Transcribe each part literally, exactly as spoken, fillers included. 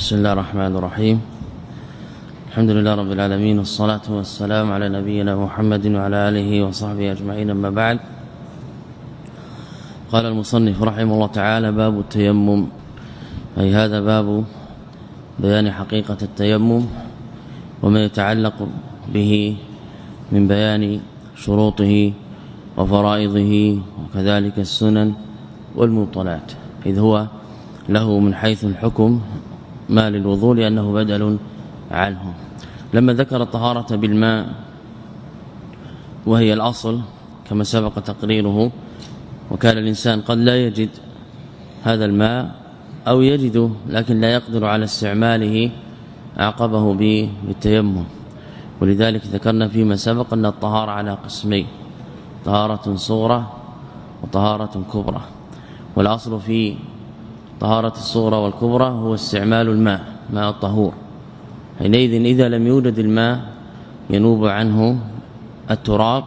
بسم الله الرحمن الرحيم. الحمد لله رب العالمين، والصلاة والسلام على نبينا محمد وعلى آله وصحبه أجمعين. أما بعد، قال المصنف رحمه الله تعالى: باب التيمم، أي هذا باب بيان حقيقة التيمم وما يتعلق به من بيان شروطه وفرائضه وكذلك السنن والمبطلات، إذ هو له من حيث الحكم ما للوضوء لأنه بدل عنه. لما ذكر الطهارة بالماء وهي الأصل كما سبق تقريره، وكان الإنسان قد لا يجد هذا الماء أو يجده لكن لا يقدر على استعماله، أعقبه بالتيمم. ولذلك ذكرنا فيما سبق أن الطهارة على قسمين: طهارة صغرى وطهارة كبرى. والأصل في طهارة الصغرى والكبرى هو استعمال الماء، ماء الطهور. حينئذ إذا لم يوجد الماء ينوب عنه التراب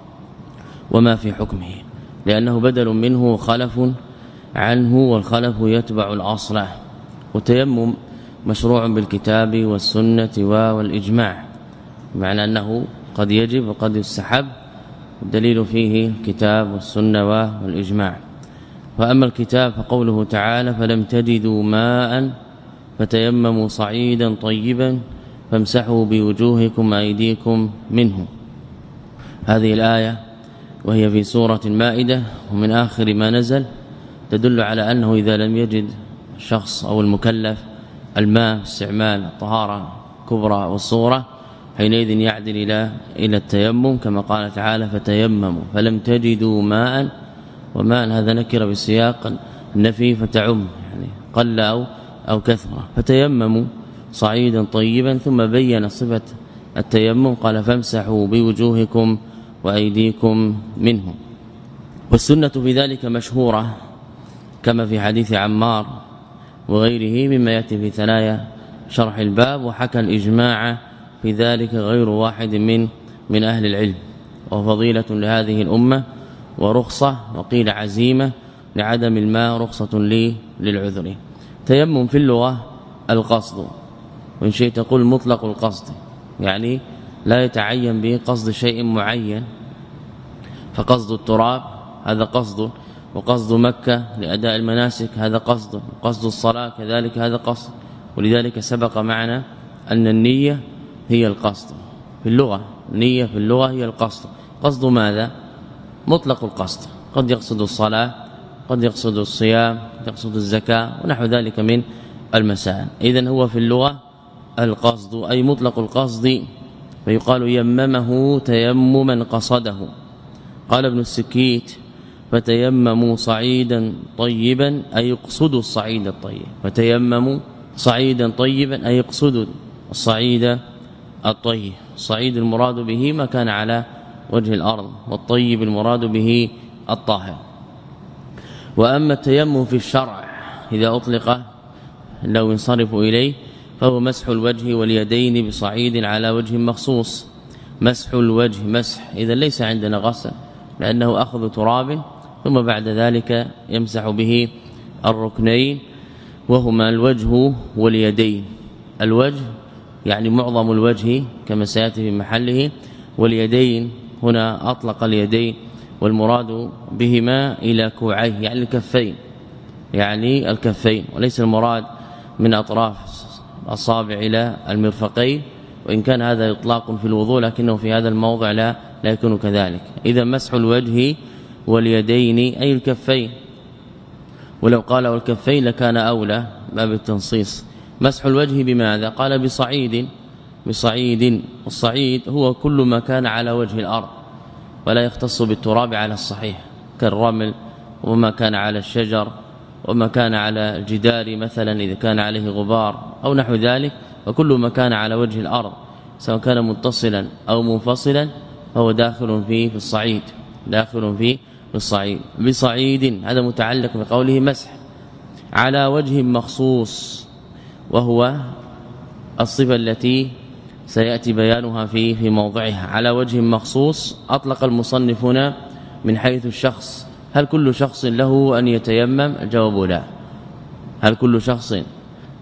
وما في حكمه، لأنه بدل منه خلف عنه، والخلف يتبع الأصل. والتيمم مشروع بالكتاب والسنة والإجماع، بمعنى أنه قد يجب وقد يستحب، الدليل فيه الكتاب والسنة والإجماع. فأما الكتاب فقوله تعالى: فلم تجدوا ماء فتيمموا صعيدا طيبا فامسحوا بوجوهكم وأيديكم منه. هذه الآية وهي في سورة المائدة ومن آخر ما نزل تدل على أنه إذا لم يجد الشخص أو المكلف الماء استعمال الطهارة كبرى والصغرى، حينئذ يعدل إلى إلى التيمم، كما قال تعالى: فتيمموا. فلم تجدوا ماء، وماء هذا نكر بسياق النفي فتعم، يعني قل أو أو كثرة. فتيمموا صعيدا طيبا، ثم بين صفة التيمم قال: فامسحوا بوجوهكم وأيديكم منه. والسنة في ذلك مشهورة كما في حديث عمار وغيره مما يأتي في ثنايا شرح الباب. وحكى الإجماع في ذلك غير واحد من من أهل العلم، وفضيلة لهذه الأمة ورخصة، وقيل عزيمة لعدم الماء، رخصة لي للعذر. تيمم في اللغة القصد، وإن شئت تقول مطلق القصد، يعني لا يتعين به قصد شيء معين. فقصد التراب هذا قصد، وقصد مكة لأداء المناسك هذا قصد، وقصد الصلاة كذلك هذا قصد. ولذلك سبق معنا أن النية هي القصد في اللغة، النية في اللغة هي القصد. قصد ماذا؟ مطلق القصد، قد يقصد الصلاة، قد يقصد الصيام، قد يقصد الزكاة ونحو ذلك من المسائل. إذن هو في اللغة القصد أي مطلق القصد، فيقال يممه تيمما قصده. قال ابن السكيت: فتيمموا صعيدا طيبا أي يقصدوا الصعيد الطيب. فتيمموا صعيدا طيبا أي يقصدوا الصعيد الطيب. الصعيد المراد به ما كان على وجه الأرض، والطيب المراد به الطاهر. وأما التيمم في الشرع إذا أطلق لو ينصرف إليه فهو مسح الوجه واليدين بصعيد على وجه مخصوص. مسح الوجه مسح إذا ليس عندنا غسل، لأنه أخذ تراب ثم بعد ذلك يمسح به الركنين وهما الوجه واليدين. الوجه يعني معظم الوجه كما سيأتي في محله، واليدين هنا أطلق اليدين والمراد بهما إلى كوعيه يعني الكفين، يعني الكفين، وليس المراد من أطراف الأصابع إلى المرفقين، وإن كان هذا إطلاق في الوضوء لكنه في هذا الموضع لا لا يكون كذلك. إذا مسح الوجه واليدين أي الكفين، ولو قال والكفين لكان أولى باب التنصيص. مسح الوجه بماذا؟ قال بصعيد، بصعيد. والصعيد هو كل ما كان على وجه الأرض ولا يختص بالتراب على الصحيح، كالرمل وما كان على الشجر وما كان على الجدار مثلا إذا كان عليه غبار أو نحو ذلك. وكل ما كان على وجه الأرض سواء كان متصلا أو منفصلا فهو داخل فيه في الصعيد، داخل فيه في الصعيد. بصعيد هذا متعلق بقوله مسح على وجه مخصوص، وهو الصفة التي سيأتي بيانها في في موضعها. على وجه مخصوص أطلق المصنفون من حيث الشخص. هل كل شخص له أن يتيمم؟ الجواب لا. هل كل شخص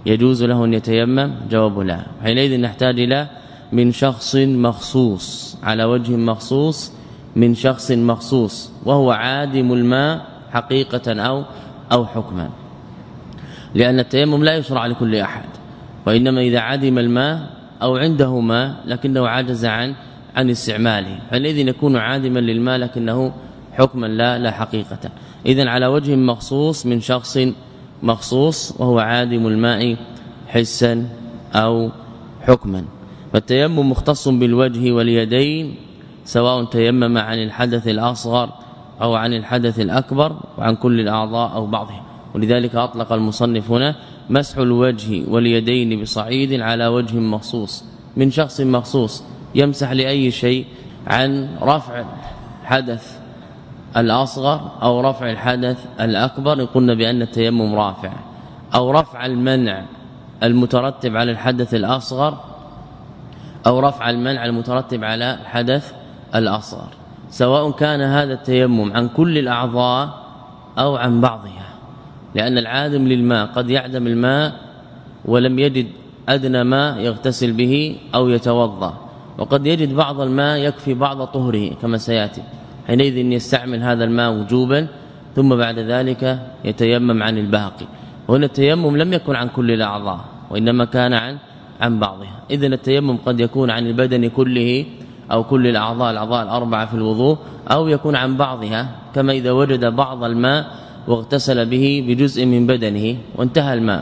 يجوز له أن يتيمم؟ جواب لا. حينئذ نحتاج إلى من شخص مخصوص على وجه مخصوص من شخص مخصوص وهو عادم الماء حقيقة أو أو حكما، لأن التيمم لا يشرع لكل أحد، وإنما إذا عدم الماء أو عنده ماء لكنه عجز عن عن استعماله فالذي يكون عادما للماء لكنه حكما لا لا حقيقة. إذن على وجه مخصوص من شخص مخصوص وهو عادم الماء حسا أو حكما. فالتيمم مختص بالوجه واليدين سواء تيمم عن الحدث الأصغر أو عن الحدث الأكبر وعن كل الأعضاء أو بعضها، ولذلك أطلق المصنف هنا مسح الوجه واليدين بصعيد على وجه مخصوص من شخص مخصوص. يمسح لأي شيء؟ عن رفع الحدث الأصغر أو رفع الحدث الأكبر قلنا بأن التيمم رافع، أو رفع المنع المترتب على الحدث الأصغر أو رفع المنع المترتب على الحدث الأصغر، سواء كان هذا التيمم عن كل الأعضاء أو عن بعضها، لأن العادم للماء قد يعدم الماء ولم يجد أدنى ماء يغتسل به أو يتوضأ، وقد يجد بعض الماء يكفي بعض طهره كما سيأتي، حينئذ يستعمل هذا الماء وجوبا ثم بعد ذلك يتيمم عن الباقي. وهنا التيمم لم يكن عن كل الأعضاء وإنما كان عن عن بعضها. إذن التيمم قد يكون عن البدن كله أو كل الأعضاء الأعضاء الأربعة في الوضوء، أو يكون عن بعضها كما إذا وجد بعض الماء واغتسل به بجزء من بدنه وانتهى الماء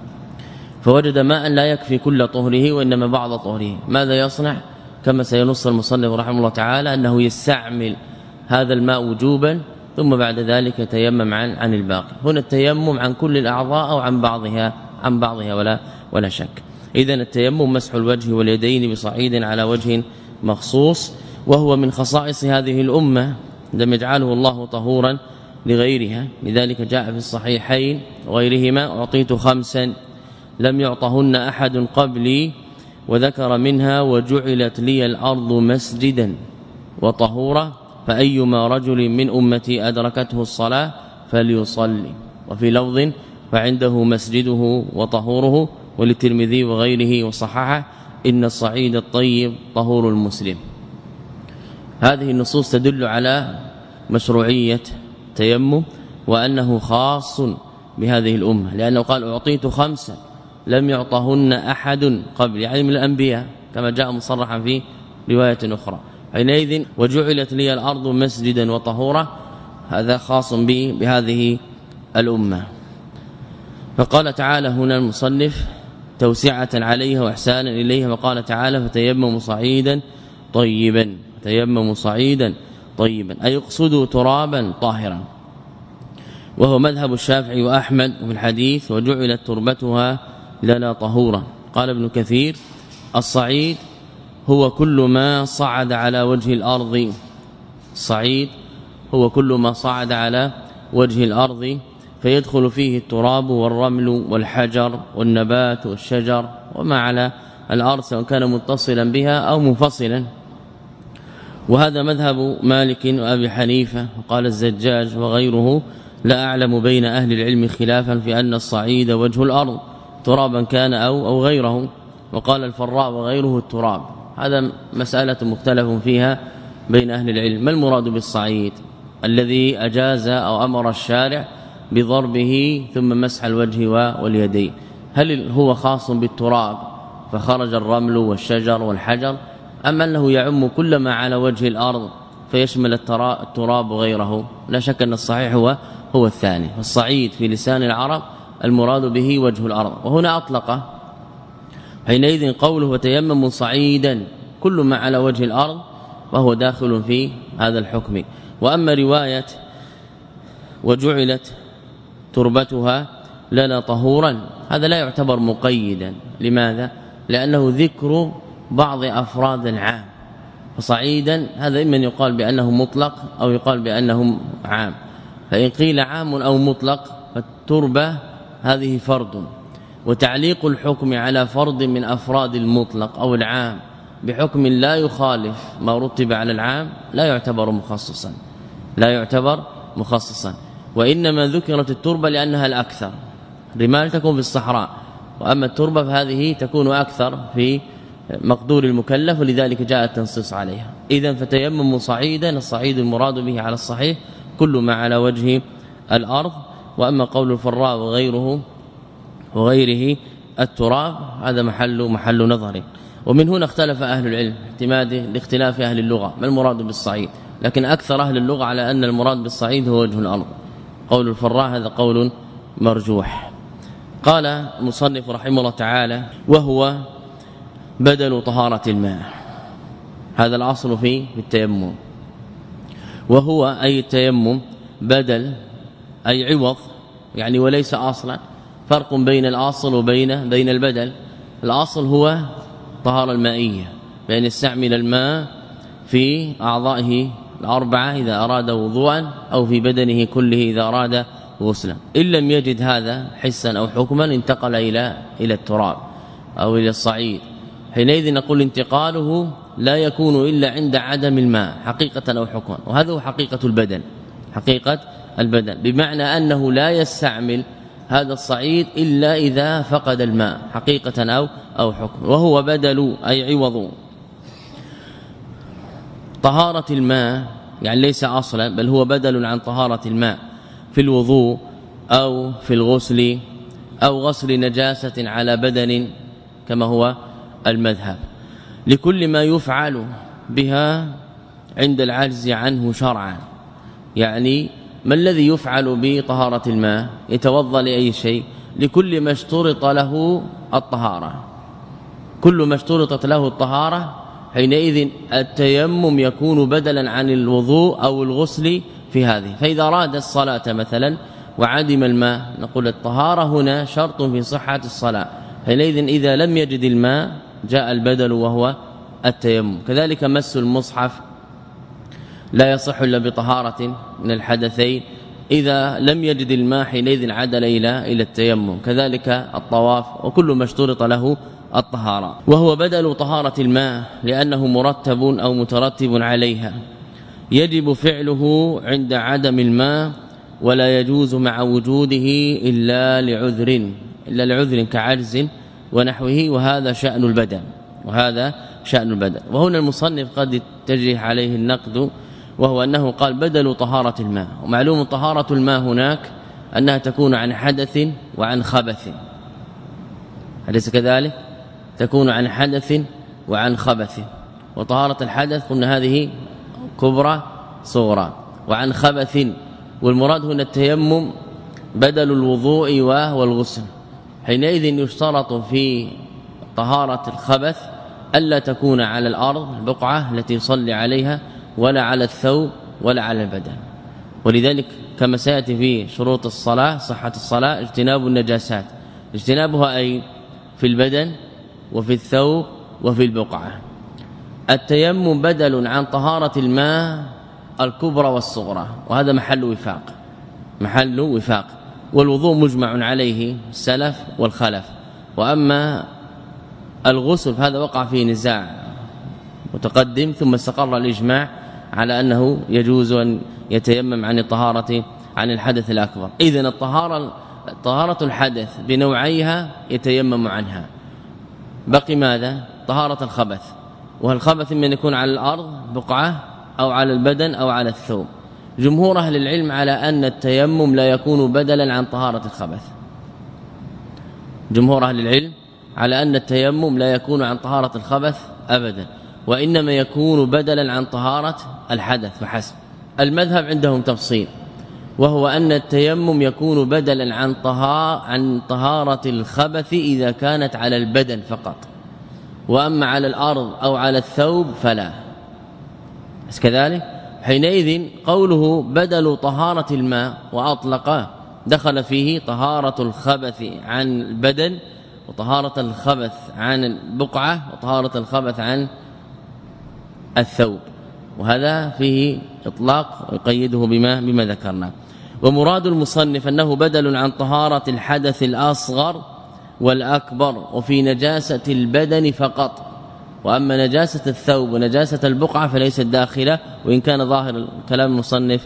فوجد ماء لا يكفي كل طهره وإنما بعض طهره، ماذا يصنع؟ كما سينص المصنف رحمه الله تعالى أنه يستعمل هذا الماء وجوبا ثم بعد ذلك يتيمم عن عن الباقي. هنا التيمم عن كل الأعضاء أو عن بعضها عن بعضها ولا ولا شك. إذن التيمم مسح الوجه واليدين بصعيد على وجه مخصوص، وهو من خصائص هذه الأمة لم يجعله الله طهورا لغيرها، لذلك جاء في الصحيحين وغيرهما أعطيت خمسا لم يعطهن أحد قبلي، وذكر منها وجعلت لي الأرض مسجدا وطهورا، فأيما رجل من أمتي أدركته الصلاة فليصلي. وفي لفظ فعنده مسجده وطهوره، وللترمذي وغيره وصححه إن الصعيد الطيب طهور المسلم. هذه النصوص تدل على مشروعية التيمم وأنه خاص بهذه الأمة، لأنه قال أعطيت خمسة لم يعطهن أحد قبل، يعني من الأنبياء كما جاء مصرحا في رواية أخرى. حينئذ وجعلت لي الأرض مسجدا وطهورا هذا خاص به بهذه الأمة. فقال تعالى هنا المصنف توسعة عليها وإحسانا إليها، وقال تعالى فتيمموا صعيدا طيبا، تيمموا صعيدا طيبا أي يقصدوا ترابا طاهرا، وهو مذهب الشافعي وأحمد في الحديث وجعلت تربتها لنا طهورا. قال ابن كثير الصعيد هو كل ما صعد على وجه الأرض، الصعيد هو كل ما صعد على وجه الأرض فيدخل فيه التراب والرمل والحجر والنبات والشجر وما على الأرض سواء كان متصلا بها أو منفصلا. وهذا مذهب مالك وأبي حنيفة، وقال الزجاج وغيره لا أعلم بين أهل العلم خلافا في أن الصعيد وجه الأرض ترابا كان أو, أو غيره، وقال الفراء وغيره التراب. هذا مسألة مختلف فيها بين أهل العلم. ما المراد بالصعيد الذي أجاز أو أمر الشارع بضربه ثم مسح الوجه واليدين؟ هل هو خاص بالتراب فخرج الرمل والشجر والحجر، أم أنه يعم كل ما على وجه الأرض فيشمل التراب وغيره؟ لا شك أن الصحيح هو هو الثاني. الصعيد في لسان العرب المراد به وجه الأرض، وهنا أطلق. حينئذ قوله وتيمموا صعيدا كل ما على وجه الأرض وهو داخل في هذا الحكم. وأما رواية وجعلت تربتها لنا طهورا هذا لا يعتبر مقيدا. لماذا؟ لأنه ذكر بعض أفراد العام، فصعيدا هذا إما يقال بأنه مطلق أو يقال بأنه عام. فإن قيل عام أو مطلق فالتربة هذه فرد، وتعليق الحكم على فرد من أفراد المطلق أو العام بحكم لا يخالف ما رتب على العام لا يعتبر مخصصا، لا يعتبر مخصصا. وإنما ذكرت التربة لأنها الأكثر. رمال تكون في الصحراء وأما التربة فهذه تكون أكثر في مقدور المكلف ولذلك جاء التنصيص عليها. إذن فتيمم صعيدا، الصعيد المراد به على الصحيح كل ما على وجه الأرض. وأما قول الفراء وغيره وغيره التراب هذا محل محل نظر. ومن هنا اختلف أهل العلم اعتماده لاختلاف أهل اللغة ما المراد بالصعيد، لكن أكثر أهل اللغة على أن المراد بالصعيد هو وجه الأرض. قول الفراء هذا قول مرجوح. قال المصنف رحمه الله تعالى: وهو بدل طهارة الماء. هذا الأصل في التيمم. وهو أي التيمم بدل أي عوض يعني وليس أصلا. فرق بين الأصل وبين بين البدل. الأصل هو طهارة المائية بأن يستعمل الماء في أعضائه الأربعة إذا أراد وضوءا أو في بدنه كله إذا أراد غسلا. إن لم يجد هذا حسا أو حكما انتقل إلى إلى التراب أو إلى الصعيد. حينئذ نقول انتقاله لا يكون إلا عند عدم الماء حقيقة أو حكما، وهذا هو حقيقة البدن. حقيقة البدن بمعنى أنه لا يستعمل هذا الصعيد إلا إذا فقد الماء حقيقة أو أو حكم. وهو بدل أي عوض طهارة الماء يعني ليس أصلا بل هو بدل عن طهارة الماء في الوضوء أو في الغسل أو غسل نجاسة على بدن كما هو المذهب، لكل ما يفعل بها عند العجز عنه شرعا. يعني ما الذي يفعل بطهارة الماء؟ يتوضا لأي شيء لكل ما اشترط له الطهارة. كل ما اشترطت له الطهارة حينئذ التيمم يكون بدلا عن الوضوء أو الغسل في هذه. فإذا أراد الصلاة مثلا وعدم الماء نقول الطهارة هنا شرط في صحة الصلاة. حينئذ إذا لم يجد الماء جاء البدل وهو التيمم. كذلك مس المصحف لا يصح الا بطهارة من الحدثين. إذا لم يجد الماء حينئذ عدل إلى الى التيمم. كذلك الطواف وكل ما اشترط له الطهارة. وهو بدل طهارة الماء لأنه مرتب أو مترتب عليها، يجب فعله عند عدم الماء ولا يجوز مع وجوده إلا لعذر إلا لعذر كعجز ونحوه. وهذا شأن البدن وهذا شأن البدن. وهنا المصنف قد يتجه عليه النقد، وهو أنه قال بدل طهارة الماء. ومعلوم طهارة الماء هناك أنها تكون عن حدث وعن خبث، أليس كذلك؟ تكون عن حدث وعن خبث. وطهارة الحدث قلنا هذه كبرى صغرى، وعن خبث والمراد هنا التيمم بدل الوضوء والغسل. حينئذ يشترط في طهارة الخبث ألا تكون على الأرض البقعة التي يصلي عليها ولا على الثوب ولا على البدن. ولذلك كما سيأتي في شروط الصلاة صحة الصلاة اجتناب النجاسات، اجتنابها أي في البدن وفي الثوب وفي البقعة. التيمم بدل عن طهارة الماء الكبرى والصغرى، وهذا محل وفاق محل وفاق. والوضوء مجمع عليه السلف والخلف. وأما الغسل فهذا وقع فيه نزاع متقدم ثم استقر الإجماع على أنه يجوز أن يتيمم عن الطهارة عن الحدث الأكبر. إذن الطهارة طهارة الحدث بنوعيها يتيمم عنها. بقي ماذا؟ طهارة الخبث. والخبث من يكون على الأرض بقعة أو على البدن أو على الثوب. جمهور أهل العلم على أن التيمم لا يكون بدلا عن طهارة الخبث. جمهور أهل العلم على أن التيمم لا يكون عن طهارة الخبث أبدا، وإنما يكون بدلا عن طهارة الحدث فحسب. المذهب عندهم تفصيل، وهو أن التيمم يكون بدلا عن طهارة عن طهارة الخبث إذا كانت على البدن فقط، وأما على الأرض أو على الثوب فلا. بس كذلك حينئذ قوله بدل طهارة الماء وأطلق دخل فيه طهارة الخبث عن البدن وطهارة الخبث عن البقعة وطهارة الخبث عن الثوب، وهذا فيه إطلاق يقيده بما بما ذكرنا. ومراد المصنف أنه بدل عن طهارة الحدث الأصغر والأكبر وفي نجاسة البدن فقط، وأما نجاسة الثوب ونجاسة البقعة فليست داخلة، وإن كان ظاهر كلام المصنف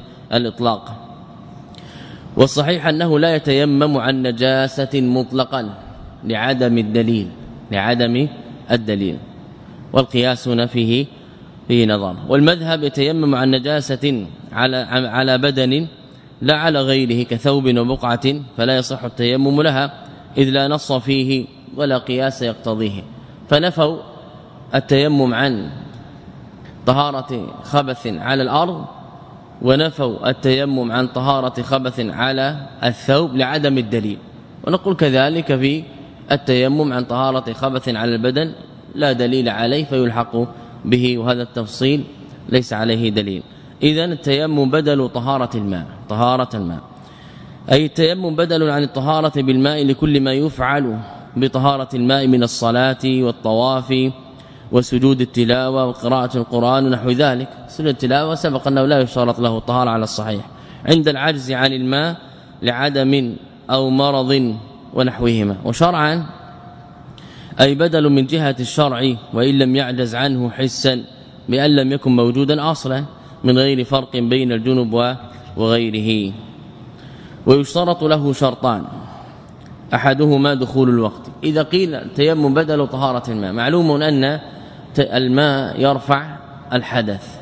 الإطلاق. والصحيح أنه لا يتيمم عن نجاسة مطلقا، لعدم الدليل لعدم الدليل والقياس هنا فيه فيه نظر. والمذهب يتيمم عن نجاسة على على بدن لا على غيره كثوب وبقعة فلا يصح التيمم لها إذ لا نص فيه ولا قياس يقتضيه. فنفوا التيمم عن طهارة خبث على الأرض ونفوا التيمم عن طهارة خبث على الثوب لعدم الدليل. ونقول كذلك في التيمم عن طهارة خبث على البدن لا دليل عليه فيلحق به، وهذا التفصيل ليس عليه دليل. إذن التيمم بدل طهارة الماء طهارة الماء أي التيمم بدل عن الطهارة بالماء لكل ما يفعل بطهارة الماء من الصلاة والطواف وسجود التلاوة وقراءة القرآن ونحو ذلك. سجود التلاوة سبق أنه لا يشترط له الطهارة على الصحيح عند العجز عن الماء لعدم أو مرض ونحوهما. وشرعا أي بدل من جهة الشرع وإن لم يعجز عنه حسا بأن لم يكن موجودا أصلا من غير فرق بين الجنب وغيره. ويشترط له شرطان أحدهما دخول الوقت. إذا قيل التيمم بدل طهارة الماء معلوم أن الماء يرفع الحدث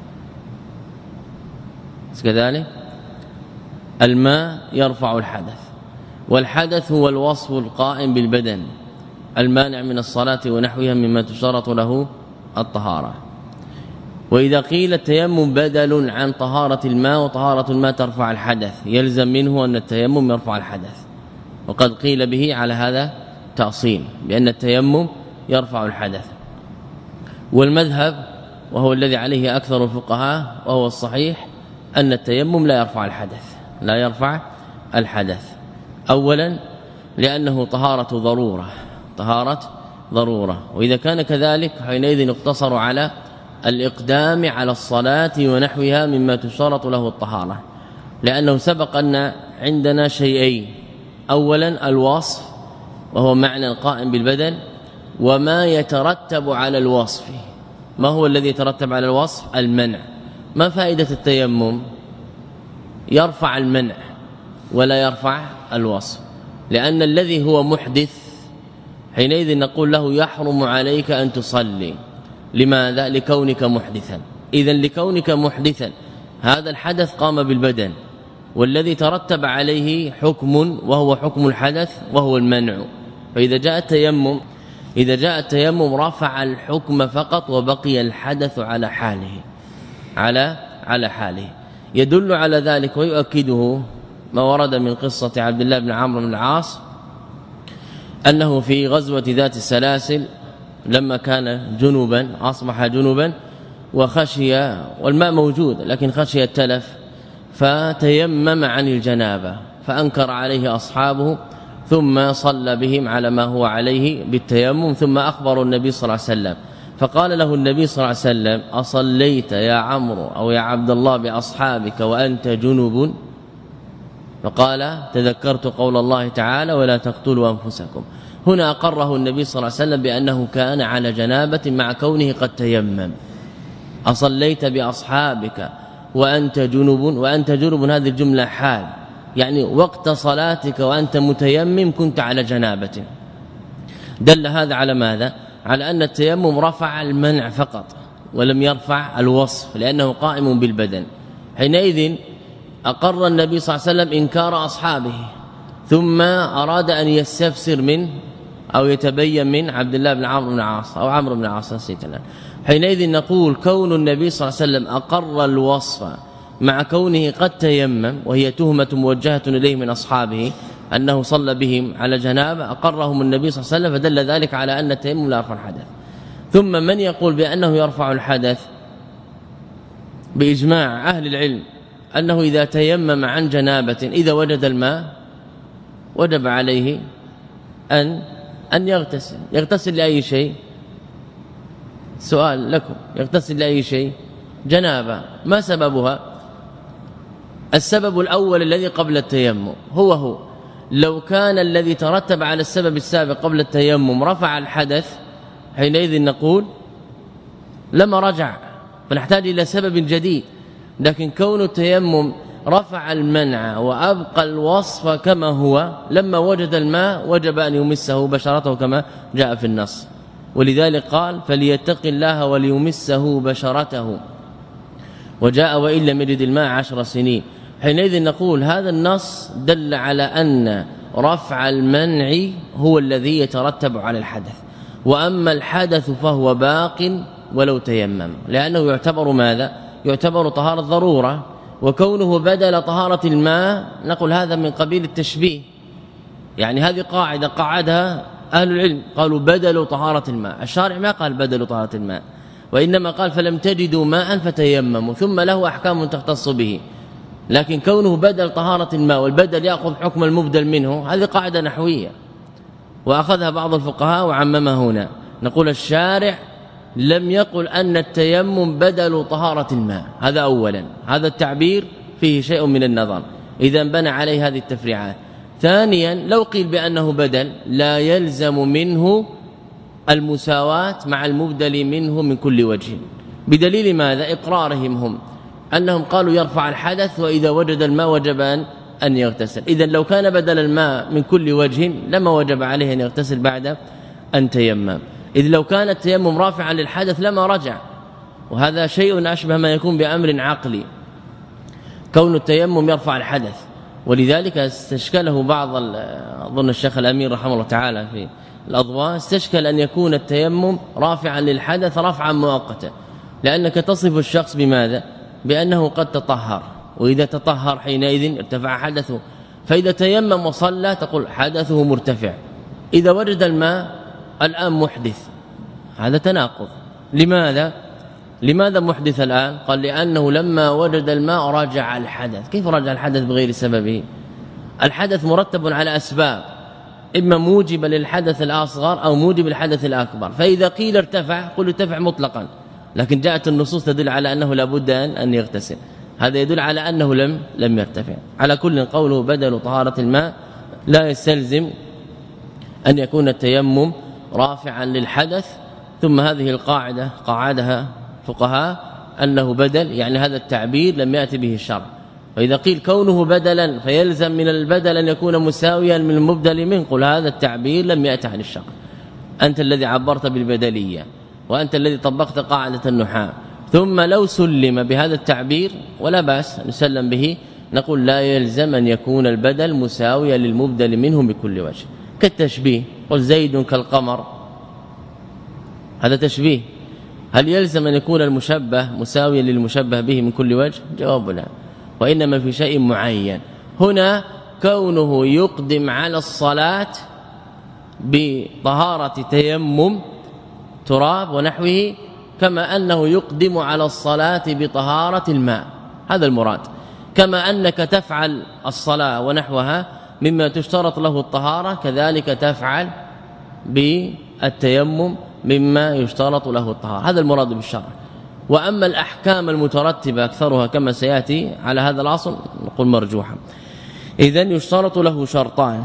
كذلك الماء يرفع الحدث والحدث هو الوصف القائم بالبدن المانع من الصلاة ونحوها مما تشترط له الطهارة. وإذا قيل التيمم بدل عن طهارة الماء وطهارة الماء ترفع الحدث يلزم منه أن التيمم يرفع الحدث. وقد قيل به على هذا تأصيل بأن التيمم يرفع الحدث. والمذهب وهو الذي عليه أكثر الفقهاء وهو الصحيح أن التيمم لا يرفع الحدث لا يرفع الحدث أولا لأنه طهارة ضرورة طهارة ضرورة. وإذا كان كذلك حينئذ اقتصر على الإقدام على الصلاة ونحوها مما تشترط له الطهارة، لأنه سبق أن عندنا شيئين اولا الوصف وهو معنى القائم بالبدن وما يترتب على الوصف. ما هو الذي يترتب على الوصف؟ المنع. ما فائدة التيمم؟ يرفع المنع ولا يرفع الوصف، لأن الذي هو محدث حينئذ نقول له يحرم عليك أن تصلي. لماذا؟ لكونك محدثا. إذن لكونك محدثا هذا الحدث قام بالبدن والذي ترتب عليه حكم وهو حكم الحدث وهو المنع. فإذا جاء التيمم إذا جاء التيمم رفع الحكم فقط وبقي الحدث على حاله على على حاله. يدل على ذلك ويؤكده ما ورد من قصة عبد الله بن عمرو بن العاص أنه في غزوة ذات السلاسل لما كان جنوبا أصبح جنوبا وخشي والماء موجود لكن خشي التلف فتيمم عن الجنابة فأنكر عليه أصحابه ثم صلى بهم على ما هو عليه بالتيمم ثم أخبر النبي صلى الله عليه وسلم فقال له النبي صلى الله عليه وسلم أصليت يا عمرو أو يا عبد الله بأصحابك وأنت جنوب؟ فقال تذكرت قول الله تعالى ولا تقتلوا أنفسكم. هنا أقره النبي صلى الله عليه وسلم بأنه كان على جنابة مع كونه قد تيمم. أصليت بأصحابك وأنت جنوب وأنت جنوب هذه الجملة حال يعني وقت صلاتك وأنت متيمم كنت على جنابة. دل هذا على ماذا؟ على أن التيمم رفع المنع فقط ولم يرفع الوصف لأنه قائم بالبدن. حينئذ أقر النبي صلى الله عليه وسلم إنكار أصحابه ثم أراد أن يستفسر من أو يتبين من عبد الله بن عمرو بن العاص أو عمرو بن العاص نسيت الآن. حينئذ نقول كون النبي صلى الله عليه وسلم أقر الوصف مع كونه قد تيمم وهي تهمة موجهة إليه من أصحابه أنه صلى بهم على جنابه أقرهم النبي صلى الله عليه وسلم فدل ذلك على أن التيمم لا يرفع الحدث. ثم من يقول بأنه يرفع الحدث بإجماع أهل العلم أنه إذا تيمم عن جنابة إذا وجد الماء وجب عليه أن أن يغتسل. يغتسل لأي شيء؟ سؤال لكم، يغتسل لأي شيء؟ جنابة. ما سببها؟ السبب الأول الذي قبل التيمم هو هو لو كان الذي ترتب على السبب السابق قبل التيمم رفع الحدث حينئذ نقول لما رجع فنحتاج إلى سبب جديد. لكن كون التيمم رفع المنع وأبقى الوصف كما هو لما وجد الماء وجب أن يمسه بشرته كما جاء في النص. ولذلك قال فليتق الله وليمسه بشرته، وجاء وإن لم يجد الماء عشر سنين. حينئذ نقول هذا النص دل على أن رفع المنع هو الذي يترتب على الحدث، وأما الحدث فهو باق ولو تيمم، لأنه يعتبر ماذا؟ يعتبر طهارة ضرورة، وكونه بدل طهارة الماء نقول هذا من قبيل التشبيه. يعني هذه قاعدة قعدها أهل العلم، قالوا بدلوا طهارة الماء. الشارع ما قال بدلوا طهارة الماء، وإنما قال فلم تجدوا ماء فتيمموا، ثم له أحكام تختص به. لكن كونه بدل طهارة الماء والبدل يأخذ حكم المبدل منه، هذه قاعدة نحوية وأخذها بعض الفقهاء وعممها هنا. نقول الشارع لم يقل أن التيمم بدل طهارة الماء، هذا أولا، هذا التعبير فيه شيء من النظر، إذا بنى عليه هذه التفريعات. ثانيا لو قيل بأنه بدل لا يلزم منه المساواة مع المبدل منه من كل وجه، بدليل ماذا؟ إقرارهم هم أنهم قالوا يرفع الحدث وإذا وجد الماء وجب أن يغتسل. إذن لو كان بدل الماء من كل وجه لما وجب عليه أن يغتسل بعد أن تيمم، إذ لو كان التيمم رافعا للحدث لما رجع. وهذا شيء أشبه ما يكون بأمر عقلي، كون التيمم يرفع الحدث. ولذلك استشكله بعض أظن الشيخ الأمين رحمه الله تعالى في الأضواء، استشكل أن يكون التيمم رافعا للحدث رفعا مؤقتا، لأنك تصف الشخص بماذا؟ بأنه قد تطهر، وإذا تطهر حينئذ ارتفع حدثه، فإذا تيمم وصلى تقول حدثه مرتفع، إذا وجد الماء الآن محدث. هذا تناقض. لماذا؟ لماذا محدث الآن؟ قال لأنه لما وجد الماء رجع الحدث. كيف رجع الحدث بغير سببه؟ الحدث مرتب على أسباب، إما موجب للحدث الأصغر أو موجب للحدث الأكبر. فإذا قيل ارتفع قل ارتفع مطلقا، لكن جاءت النصوص تدل على أنه لابد أن يغتسل، هذا يدل على أنه لم لم يرتفع. على كل قوله بدل طهارة الماء لا يستلزم أن يكون التيمم رافعا للحدث. ثم هذه القاعدة قاعدها فقهاء أنه بدل، يعني هذا التعبير لم يأتي به الشرع. وإذا قيل كونه بدلا فيلزم من البدل أن يكون مساويا من المبدل منه، قل هذا التعبير لم يأتي عن الشرع، أنت الذي عبرت بالبدلية وأنت الذي طبقت قاعدة النحاة. ثم لو سلم بهذا التعبير ولا بأس نسلم به، نقول لا يلزم أن يكون البدل مساويا للمبدل منه بكل وجه. كالتشبيه، قل زيد كالقمر، هذا تشبيه، هل يلزم أن يكون المشبه مساويا للمشبه به من كل وجه؟ جواب لا، وإنما في شيء معين. هنا كونه يقدم على الصلاة بطهارة تيمم تراب ونحوه كما أنه يقدم على الصلاة بطهارة الماء، هذا المراد. كما أنك تفعل الصلاة ونحوها مما تشترط له الطهارة، كذلك تفعل بالتيمم مما يشترط له الطهارة، هذا المراد بالشرع. وأما الأحكام المترتبة أكثرها كما سيأتي على هذا الأصل نقول مرجوحا. إذن يشترط له شرطان،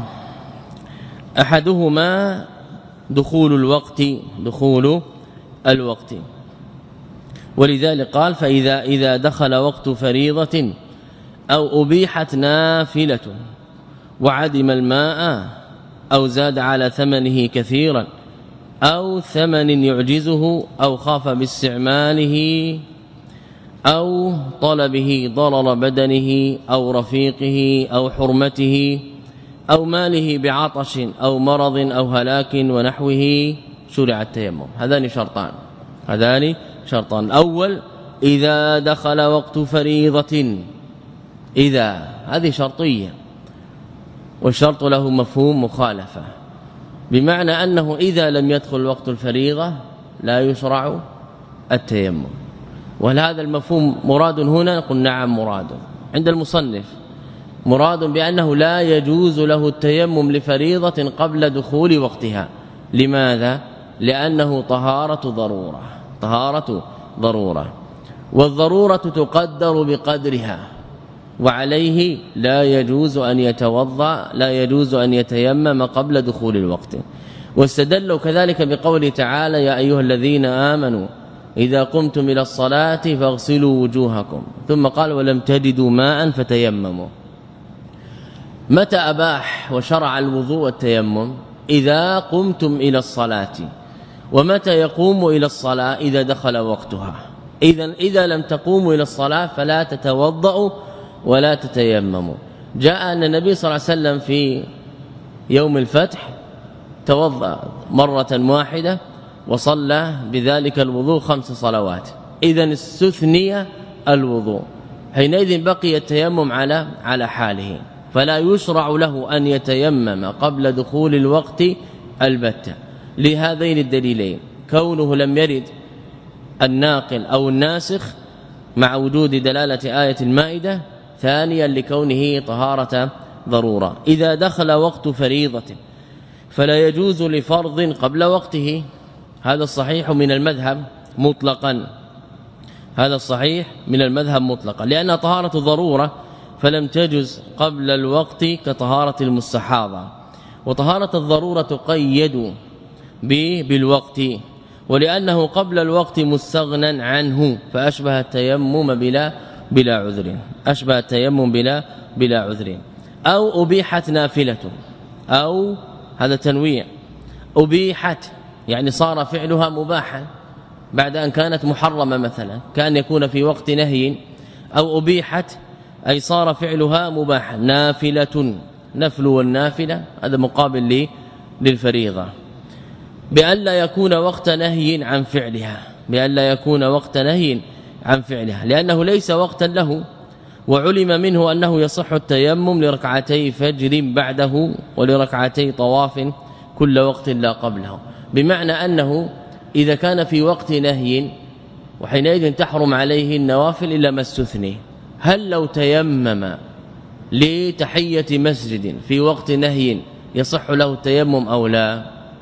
أحدهما دخول الوقت دخول الوقت ولذلك قال فإذا إذا دخل وقت فريضة أو أبيحت نافلة وعدم الماء أو زاد على ثمنه كثيرا أو ثمن يعجزه أو خاف باستعماله أو طلبه ضرر بدنه أو رفيقه أو حرمته أو ماله بعطش أو مرض أو هلاك ونحوه شرع التيمم. هذان شرطان، هذان شرطان. الأول إذا دخل وقت فريضة، إذا هذه شرطية، والشرط له مفهوم مخالفة، بمعنى أنه إذا لم يدخل وقت الفريضة لا يشرع التيمم. وهل هذا المفهوم مراد هنا؟ نقول نعم مراد عند المصنف، مراد بأنه لا يجوز له التيمم لفريضة قبل دخول وقتها. لماذا؟ لأنه طهارة ضرورة، طهارة ضرورة، والضرورة تقدر بقدرها، وعليه لا يجوز أن يتوضأ، لا يجوز أن يتيمم قبل دخول الوقت. واستدلوا كذلك بقوله تعالى يا أيها الذين آمنوا إذا قمتم إلى الصلاة فاغسلوا وجوهكم. ثم قال ولم تجدوا ماء فتيمموا. متى أباح وشرع الوضوء والتيمم؟ إذا قمتم إلى الصلاة. ومتى يقوم إلى الصلاة؟ إذا دخل وقتها. إذا إذا لم تقوموا إلى الصلاة فلا تتوضؤوا ولا تتيمموا. جاء أن النبي صلى الله عليه وسلم في يوم الفتح توضأ مرة واحدة وصلى بذلك الوضوء خمس صلوات. إذا استثني الوضوء، حينئذ بقي التيمم على على حاله، فلا يشرع له أن يتيمم قبل دخول الوقت البتة لهذين الدليلين: كونه لم يرد الناقل أو الناسخ مع وجود دلالة آية المائدة، ثانيا لكونه طهارة ضرورة. إذا دخل وقت فريضة فلا يجوز لفرض قبل وقته، هذا الصحيح من المذهب مطلقا، هذا الصحيح من المذهب مطلقا، لأنها طهارة ضرورة فلم تجز قبل الوقت كطهارة المستحاضة. وطهارة الضرورة تقيد بالوقت، ولأنه قبل الوقت مستغنى عنه فأشبه التيمم بلا بلا عذر، أشبه التيمم بلا بلا عذر. أو أبيحت نافلة، أو هذا تنويع، أبيحت يعني صار فعلها مباحا بعد أن كانت محرمة، مثلا كان يكون في وقت نهي. أو أبيحت أي صار فعلها مباحا. نافلة، نفل والنافلة هذا مقابل للفريضة، بأن لا يكون وقت نهي عن فعلها، بأن لا يكون وقت نهي عن فعلها، لأنه ليس وقتا له. وعلم منه أنه يصح التيمم لركعتي فجر بعده ولركعتي طواف كل وقت لا قبله، بمعنى أنه إذا كان في وقت نهي وحينئذ تحرم عليه النوافل إلا ما استثني. هل لو تيمم لتحية مسجد في وقت نهي يصح له التيمم أو لا؟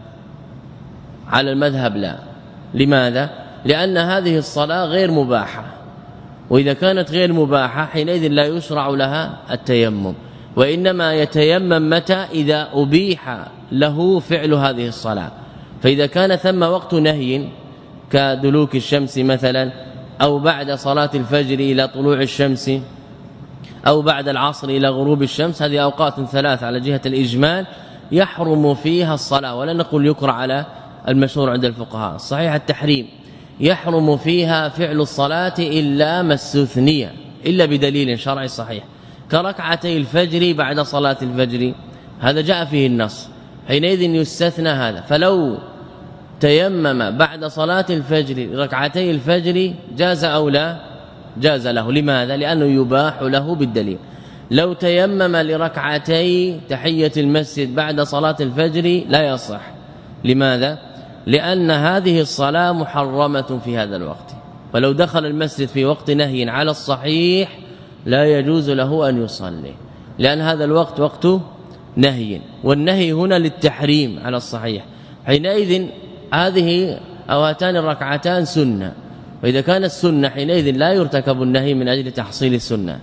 على المذهب لا. لماذا؟ لأن هذه الصلاة غير مباحة، وإذا كانت غير مباحة حينئذ لا يشرع لها التيمم، وإنما يتيمم متى؟ إذا أبيح له فعل هذه الصلاة. فإذا كان ثم وقت نهي كدلوك الشمس مثلا، أو بعد صلاة الفجر إلى طلوع الشمس، أو بعد العصر إلى غروب الشمس، هذه أوقات ثلاث على جهة الإجمال يحرم فيها الصلاة، ولا نقول يكره على المشهور عند الفقهاء، صحيح التحريم، يحرم فيها فعل الصلاة إلا ما استثني، إلا بدليل شرعي صحيح، كركعتي الفجر بعد صلاة الفجر، هذا جاء فيه النص، حينئذ يستثنى هذا. فلو تيمم بعد صلاة الفجر ركعتي الفجر جاز أو لا؟ جاز له. لماذا؟ لأنه يباح له بالدليل. لو تيمم لركعتي تحية المسجد بعد صلاة الفجر لا يصح. لماذا؟ لأن هذه الصلاة محرمة في هذا الوقت، فلو دخل المسجد في وقت نهي على الصحيح لا يجوز له أن يصلي، لأن هذا الوقت وقت نهي، والنهي هنا للتحريم على الصحيح. حينئذ هذه أو هاتان الركعتان سنة، وإذا كانت السنة حينئذ لا يرتكب النهي من أجل تحصيل السنة،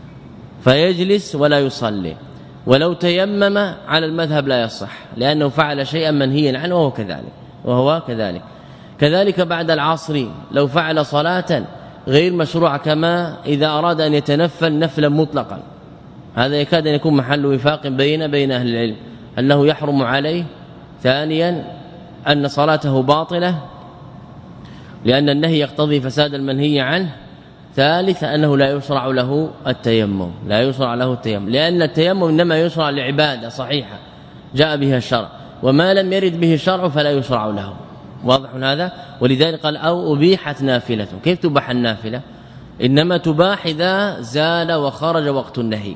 فيجلس ولا يصلي. ولو تيمم على المذهب لا يصح، لأنه فعل شيئا منهيا عنه وهو كذلك وهو كذلك كذلك بعد العصر لو فعل صلاة غير مشروعة، كما إذا أراد أن يتنفل نفلا مطلقا، هذا يكاد أن يكون محل وفاق بين بين أهل العلم أنه يحرم عليه. ثانيا أن صلاته باطلة لأن النهي يقتضي فساد المنهي عنه. ثالثا أنه لا يشرع له التيمم، لا يشرع له التيمم، لأن التيمم إنما يشرع لعبادة صحيحة جاء بها الشرع، وما لم يرد به الشرع فلا يشرع له. واضح هذا؟ ولذلك قال أو أبيحت نافلة. كيف تباح النافلة؟ إنما تباح إذا زال وخرج وقت النهي.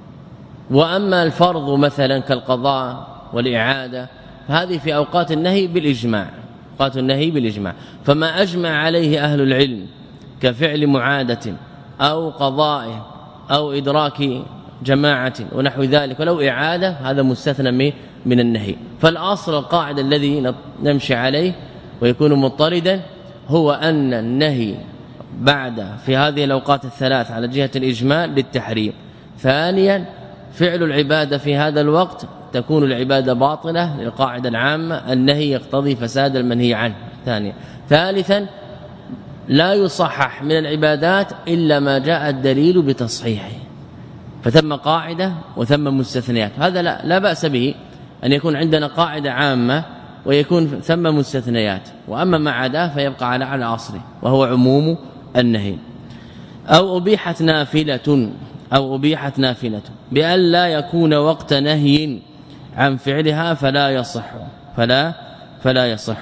وأما الفرض مثلا كالقضاء والإعادة فهذه في أوقات النهي بالإجماع، أوقات النهي بالإجماع، فما أجمع عليه أهل العلم كفعل معادة أو قضاء أو إدراك جماعة ونحو ذلك، ولو إعادة هذا مستثنى من النهي. فالأصل القاعدة الذي نمشي عليه ويكون مضطردا هو أن النهي بعد في هذه الأوقات الثلاث على جهة الإجمال للتحريم. ثانيا فعل العبادة في هذا الوقت تكون العبادة باطلة للقاعدة العامة النهي يقتضي فساد المنهي عنه. ثانيا ثالثا لا يصحح من العبادات إلا ما جاء الدليل بتصحيحه، فثم قاعدة وثم مستثنيات. هذا لا, لا بأس به أن يكون عندنا قاعدة عامة ويكون ثم مستثنيات، وأما ما عداه فيبقى على على أصله وهو عموم النهي. أو أبيحت نافلة أو أبيحت نافلة بأن لا يكون وقت نهي عن فعلها فلا يصح فلا فلا يصح.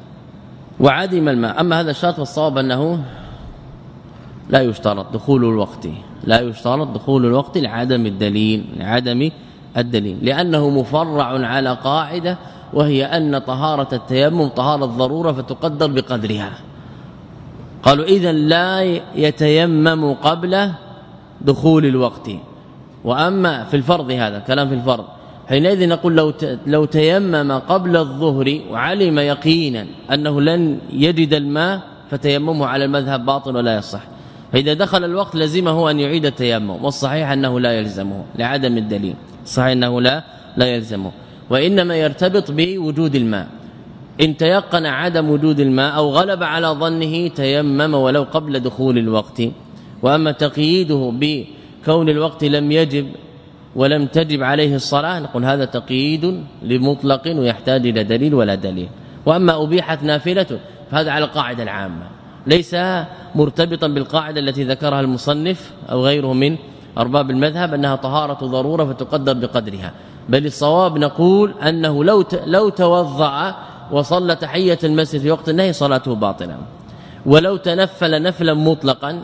وعدم الماء، أما هذا الشرط فالصواب أنه لا يشترط دخول الوقت لا يشترط دخول الوقت لعدم الدليل لعدم الدليل لأنه مفرع على قاعدة، وهي أن طهارة التيمم طهارة ضرورة فتقدر بقدرها. قالوا إذا لا يتيمم قبل دخول الوقت. وأما في الفرض، هذا كلام في الفرض، حينئذ نقول لو لو تيمم قبل الظهر وعلم يقينا أنه لن يجد الماء فتيممه على المذهب باطل ولا يصح. فإذا دخل الوقت لزمه أن يعيد التيمم، والصحيح أنه لا يلزمه لعدم الدليل، صحيح أنه لا لا يلزمه، وإنما يرتبط بوجود الماء. إن تيقن عدم وجود الماء أو غلب على ظنه تيمم ولو قبل دخول الوقت. وأما تقييده بكون الوقت لم يجب ولم تجب عليه الصلاة نقول هذا تقييد لمطلق ويحتاج إلى دليل ولا دليل. وأما أبيحت نافلة فهذا على القاعدة العامة، ليس مرتبطا بالقاعدة التي ذكرها المصنف أو غيره من أرباب المذهب أنها طهارة ضرورة فتقدر بقدرها، بل الصواب نقول أنه لو لو توضأ وصلى تحية المسجد في وقت النهي صلاته باطلة، ولو تنفل نفلا مطلقا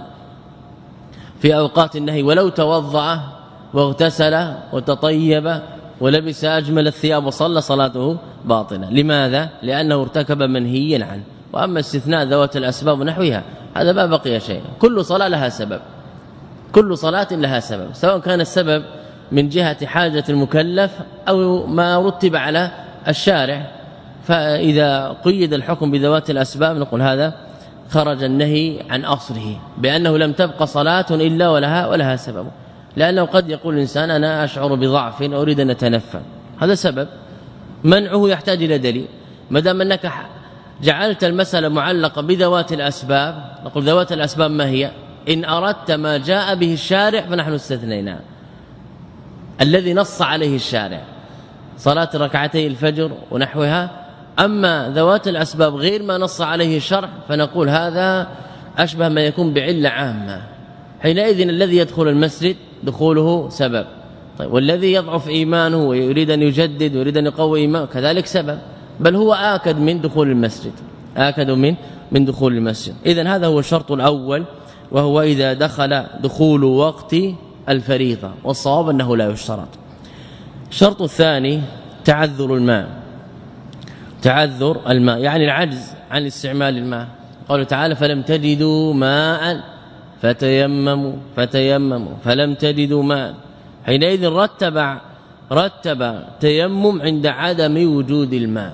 في أوقات النهي، ولو توضأ واغتسل وتطيب ولبس أجمل الثياب وصلى صلاته باطلة. لماذا؟ لأنه ارتكب منهيا عنه. وأما استثناء ذوات الأسباب ونحوها هذا ما بقي شيء، كل صلاة لها سبب، كل صلاة لها سبب، سواء كان السبب من جهة حاجة المكلف أو ما رتب على الشارع. فإذا قيد الحكم بذوات الأسباب نقول هذا خرج النهي عن أصله، بأنه لم تبقى صلاة إلا ولها ولها سبب. لأنه قد يقول الإنسان أنا أشعر بضعف أريد أن أتنفل، هذا سبب، منعه يحتاج إلى دليل. ما دام أنك جعلت المسألة معلقة بذوات الأسباب نقول ذوات الأسباب ما هي؟ إن أردت ما جاء به الشارع فنحن استثنينا الذي نص عليه الشارع، صلاة ركعتي الفجر ونحوها. أما ذوات الأسباب غير ما نص عليه الشرع فنقول هذا أشبه ما يكون بعلة عامة، حينئذ الذي يدخل المسجد دخوله سبب، طيب والذي يضعف إيمانه ويريد أن يجدد ويريد أن يقوي إيمانه كذلك سبب، بل هو آكد من دخول المسجد، آكد من من دخول المسجد. إذن هذا هو الشرط الأول، وهو إذا دخل دخول وقت الفريضة، والصواب أنه لا يشترط. الشرط الثاني تعذر الماء، تعذر الماء يعني العجز عن استعمال الماء. قالوا تعالى فلم تجدوا ماء فتيمموا فتيمموا فلم تجدوا ماء، حينئذ رتب رتب تيمم عند عدم وجود الماء.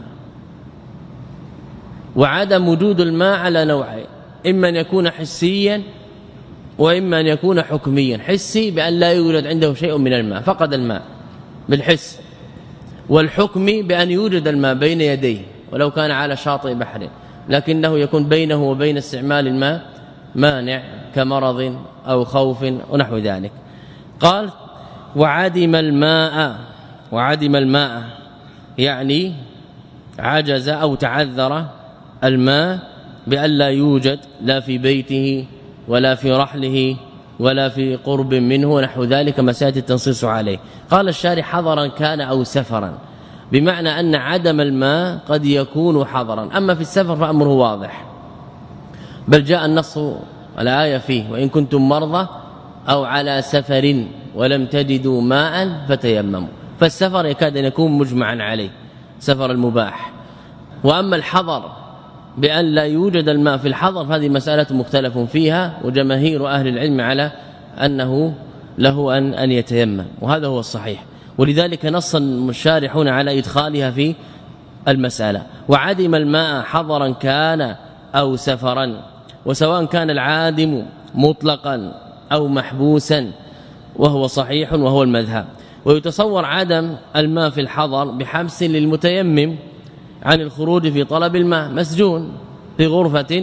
وعدم وجود الماء على نوعين، إما أن يكون حسيا وإما أن يكون حكميا. حسي بأن لا يوجد عنده شيء من الماء، فقد الماء بالحس، والحكمي بأن يوجد الماء بين يديه ولو كان على شاطئ بحر، لكنه يكون بينه وبين استعمال الماء مانع كمرض أو خوف ونحو ذلك. قال وعدم الماء، وعدم الماء يعني عجز أو تعذر الماء بأن لا يوجد لا في بيته ولا في رحله ولا في قرب منه ونحو ذلك، مسائل التنصيص عليه. قال الشارح حضرا كان أو سفرا، بمعنى أن عدم الماء قد يكون حضرا، أما في السفر فأمره واضح، بل جاء النص الآية فيه وإن كنتم مرضى أو على سفر ولم تجدوا ماء فتيمموا، فالسفر يكاد أن يكون مجمعا عليه، سفر المباح. وأما الحضر بأن لا يوجد الماء في الحضر فهذه مسألة مختلف فيها، وجماهير أهل العلم على أنه له أن أن يتيمم، وهذا هو الصحيح. ولذلك نص الشارحون على إدخالها في المسألة. وعدم الماء حضرا كان أو سفرا، وسواء كان العادم مطلقا أو محبوسا وهو صحيح وهو المذهب. ويتصور عدم الماء في الحضر بحبس للمتيمم عن الخروج في طلب الماء، مسجون في غرفة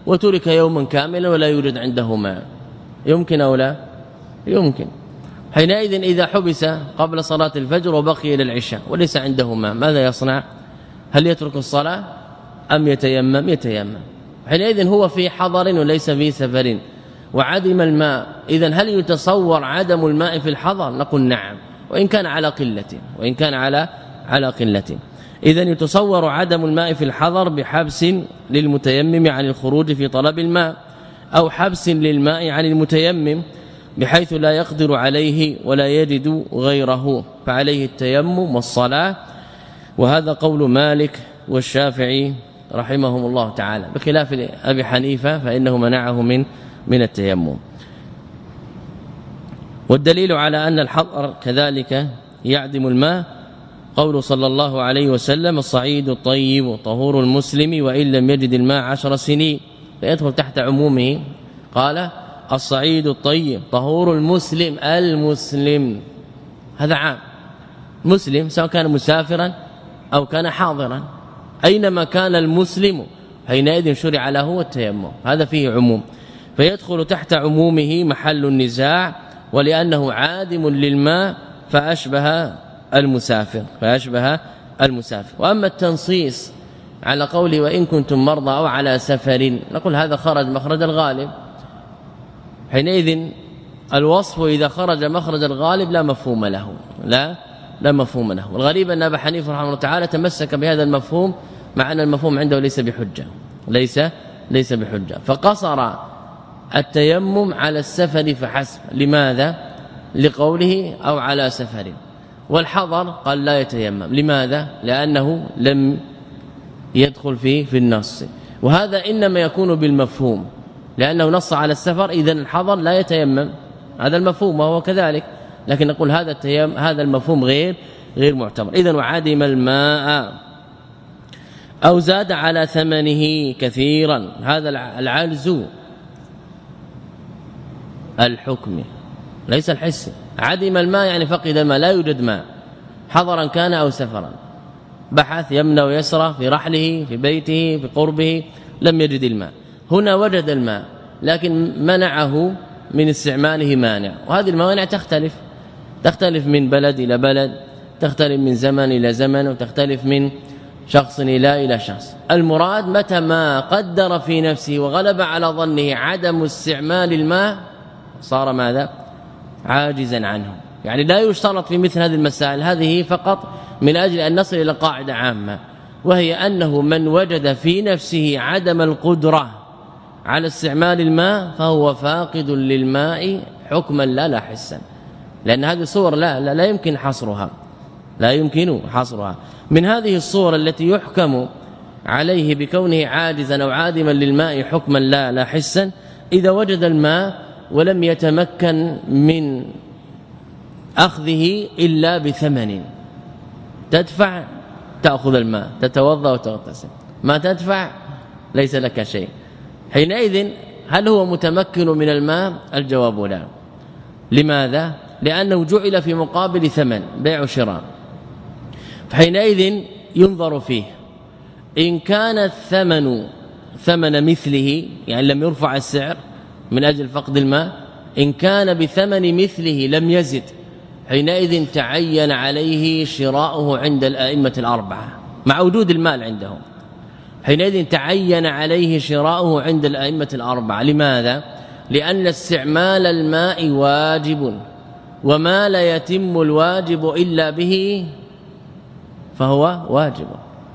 وترك يوما كاملا ولا يوجد عنده ماء يمكن أو لا يمكن. حينئذ إذا حبس قبل صلاة الفجر وبقي إلى العشاء وليس عنده ماء ماذا يصنع؟ هل يترك الصلاة أم يتيمم؟ يتيمم. حينئذ هو في حضر وليس في سفر وعدم الماء، إذن هل يتصور عدم الماء في الحضر؟ نقول نعم، وإن كان على قلة وإن كان على على قلة. إذن يتصور عدم الماء في الحضر بحبس للمتيمم عن الخروج في طلب الماء، أو حبس للماء عن المتيمم بحيث لا يقدر عليه ولا يجد غيره، فعليه التيمم والصلاة. وهذا قول مالك والشافعي رحمهم الله تعالى، بخلاف أبي حنيفة فإنه منعه من من التيمم. والدليل على أن الحضر كذلك يعدم الماء قول صلى الله عليه وسلم: الصعيد الطيب طهور المسلم وإن لم يجد الماء عشر سنين، فيدخل تحت عمومه. قال: الصعيد الطيب طهور المسلم، المسلم هذا عام، مسلم سواء كان مسافرا أو كان حاضرا، أينما كان المسلم حينئذ شرع له التيمم، هذا فيه عموم، فيدخل تحت عمومه محل النزاع، ولأنه عادم للماء فأشبه المسافر فأشبه المسافر. وأما التنصيص على قوله وإن كنتم مرضى أو على سفر، نقول هذا خرج مخرج الغالب، حينئذ الوصف إذا خرج مخرج الغالب لا مفهوم له لا لا مفهوم له. والغريب أن أبا حنيفة رحمه الله تعالى تمسك بهذا المفهوم مع أن المفهوم عنده ليس بحجة ليس ليس بحجة فقصر التيمم على السفر فحسب. لماذا؟ لقوله أو على سفر. والحضر قال لا يتيمم. لماذا؟ لأنه لم يدخل فيه في النص، وهذا إنما يكون بالمفهوم، لأنه نص على السفر، إذن الحضر لا يتيمم، هذا المفهوم وهو كذلك. لكن نقول هذا التيمم هذا المفهوم غير غير معتبر. إذن وعدم الماء أو زاد على ثمنه كثيرا، هذا العجز الحكمي ليس الحسي. عدم الماء يعني فقد الماء، لا يوجد ماء، حضرا كان أو سفرا، بحث يمنى ويسرى في رحله في بيته في قربه لم يجد الماء. هنا وجد الماء لكن منعه من استعماله مانع، وهذه الموانع تختلف تختلف من بلد إلى بلد، تختلف من زمن إلى زمن، وتختلف من شخص إلى إلى شخص. المراد متى ما قدر في نفسه وغلب على ظنه عدم استعمال الماء صار ماذا؟ عاجزا عنه. يعني لا يشترط في مثل هذه المسائل، هذه فقط من أجل أن نصل إلى قاعدة عامة، وهي أنه من وجد في نفسه عدم القدرة على استعمال الماء فهو فاقد للماء حكما لا لا حسا، لأن هذه صور لا لا, لا يمكن حصرها لا يمكن حصرها. من هذه الصور التي يحكم عليه بكونه عاجزا أو عادما للماء حكما لا لا حسا، إذا وجد الماء ولم يتمكن من أخذه إلا بثمن، تدفع تأخذ الماء، تتوضأ وتغتسل، ما تدفع ليس لك شيء. حينئذ هل هو متمكن من الماء؟ الجواب لا. لماذا؟ لأنه جعل في مقابل ثمن، بيع وشراء، فحينئذ ينظر فيه. إن كان الثمن ثمن مثله، يعني لم يرفع السعر من أجل فقد الماء، إن كان بثمن مثله لم يزد، حينئذ تعين عليه شراؤه عند الأئمة الأربعة مع وجود المال عندهم. حينئذ تعين عليه شراؤه عند الأئمة الأربعة. لماذا؟ لأن استعمال الماء واجب، وما لا يتم الواجب إلا به فهو واجب.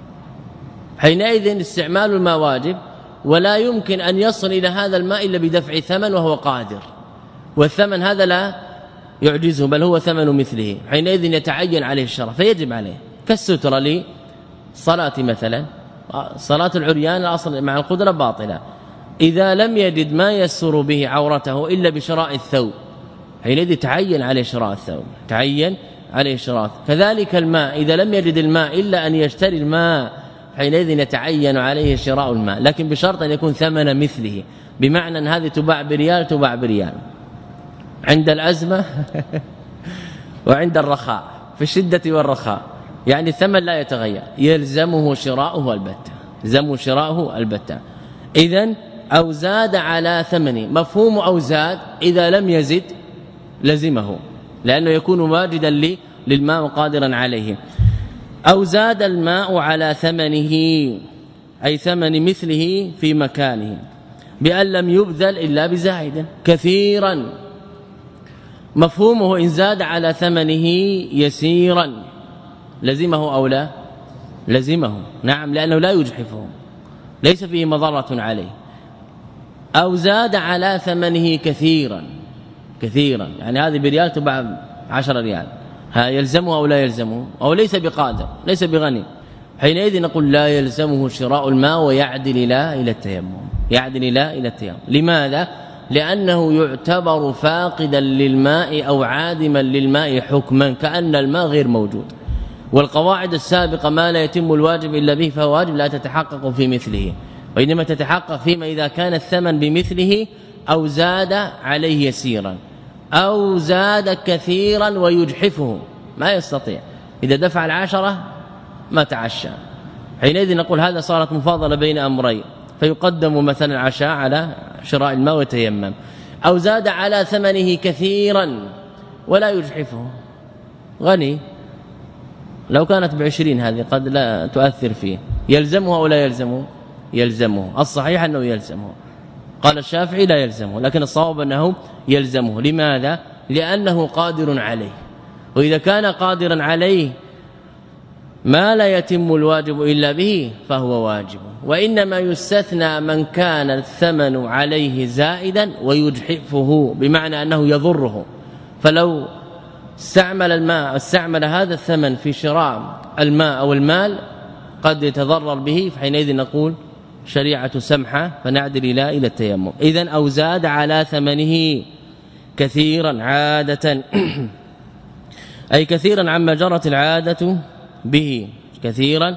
حينئذ استعمال الماء واجب، ولا يمكن أن يصل إلى هذا الماء إلا بدفع ثمن وهو قادر، والثمن هذا لا يعجزه بل هو ثمن مثله. حينئذ يتعين عليه الشرع فيجب عليه، كالسترة للصلاة مثلا، صلاة العريان الأصل مع القدرة باطلة، إذا لم يجد ما يستر به عورته إلا بشراء الثوب حينئذ تعين عليه شراء الثوب، تعين عليه شراء. كذلك الماء إذا لم يجد الماء إلا أن يشتري الماء حينئذ يتعين عليه شراء الماء، لكن بشرط أن يكون ثمن مثله، بمعنى أن هذه تباع بريال تباع بريال عند الأزمة وعند الرخاء، في الشدة والرخاء، يعني الثمن لا يتغير، يلزمه شراؤه البتة، يلزمه شراؤه البتة. إذن أو زاد على ثمنه. مفهوم أو زاد إذا لم يزد لزمه لأنه يكون واجدا للماء قادرا عليه. أو زاد الماء على ثمنه أي ثمن مثله في مكانه بأن لم يبذل إلا بزائد كثيرا. مفهومه إن زاد على ثمنه يسيرا لزمه أو لا لزمه. نعم لأنه لا يجحفه ليس فيه مضرة عليه. أو زاد على ثمنه كثيرا كثيرا يعني هذه بريال تباع عشرة ريال ها يلزمه أو لا يلزمه أو ليس بقادر ليس بغني حينئذ نقول لا يلزمه شراء الماء ويعدل لا إلى التيمم يعدل لا إلى التيمم. لماذا؟ لأنه يعتبر فاقدا للماء أو عادما للماء حكما كأن الماء غير موجود. والقواعد السابقة ما لا يتم الواجب إلا به فهو واجب لا تتحقق في مثله وإنما تتحقق فيما إذا كان الثمن بمثله أو زاد عليه يسيرا أو زاد كثيرا ويجحفه ما يستطيع. إذا دفع العشرة ما تعشى حينئذ نقول هذا صارت مفاضلة بين أمرين فيقدم مثلا العشاء على شراء الماء ويتيمم. أو زاد على ثمنه كثيرا ولا يجحفه غني لو كانت بعشرين هذه قد لا تؤثر فيه يلزمه أو لا يلزمه يلزمه. الصحيح أنه يلزمه قال الشافعي لا يلزمه لكن الصواب أنه يلزمه. لماذا؟ لأنه قادر عليه وإذا كان قادرا عليه ما لا يتم الواجب إلا به فهو واجب. وإنما يستثنى من كان الثمن عليه زائدا ويجحفه بمعنى أنه يضره. فلو استعمل الماء استعمل هذا الثمن في شراء الماء أو المال قد يتضرر به فحينئذ نقول شريعة سمحة فنعدل إلى إلى التيمم. إذن أو زاد على ثمنه كثيرا عادة أي كثيرا عما جرت العادة به كثيرا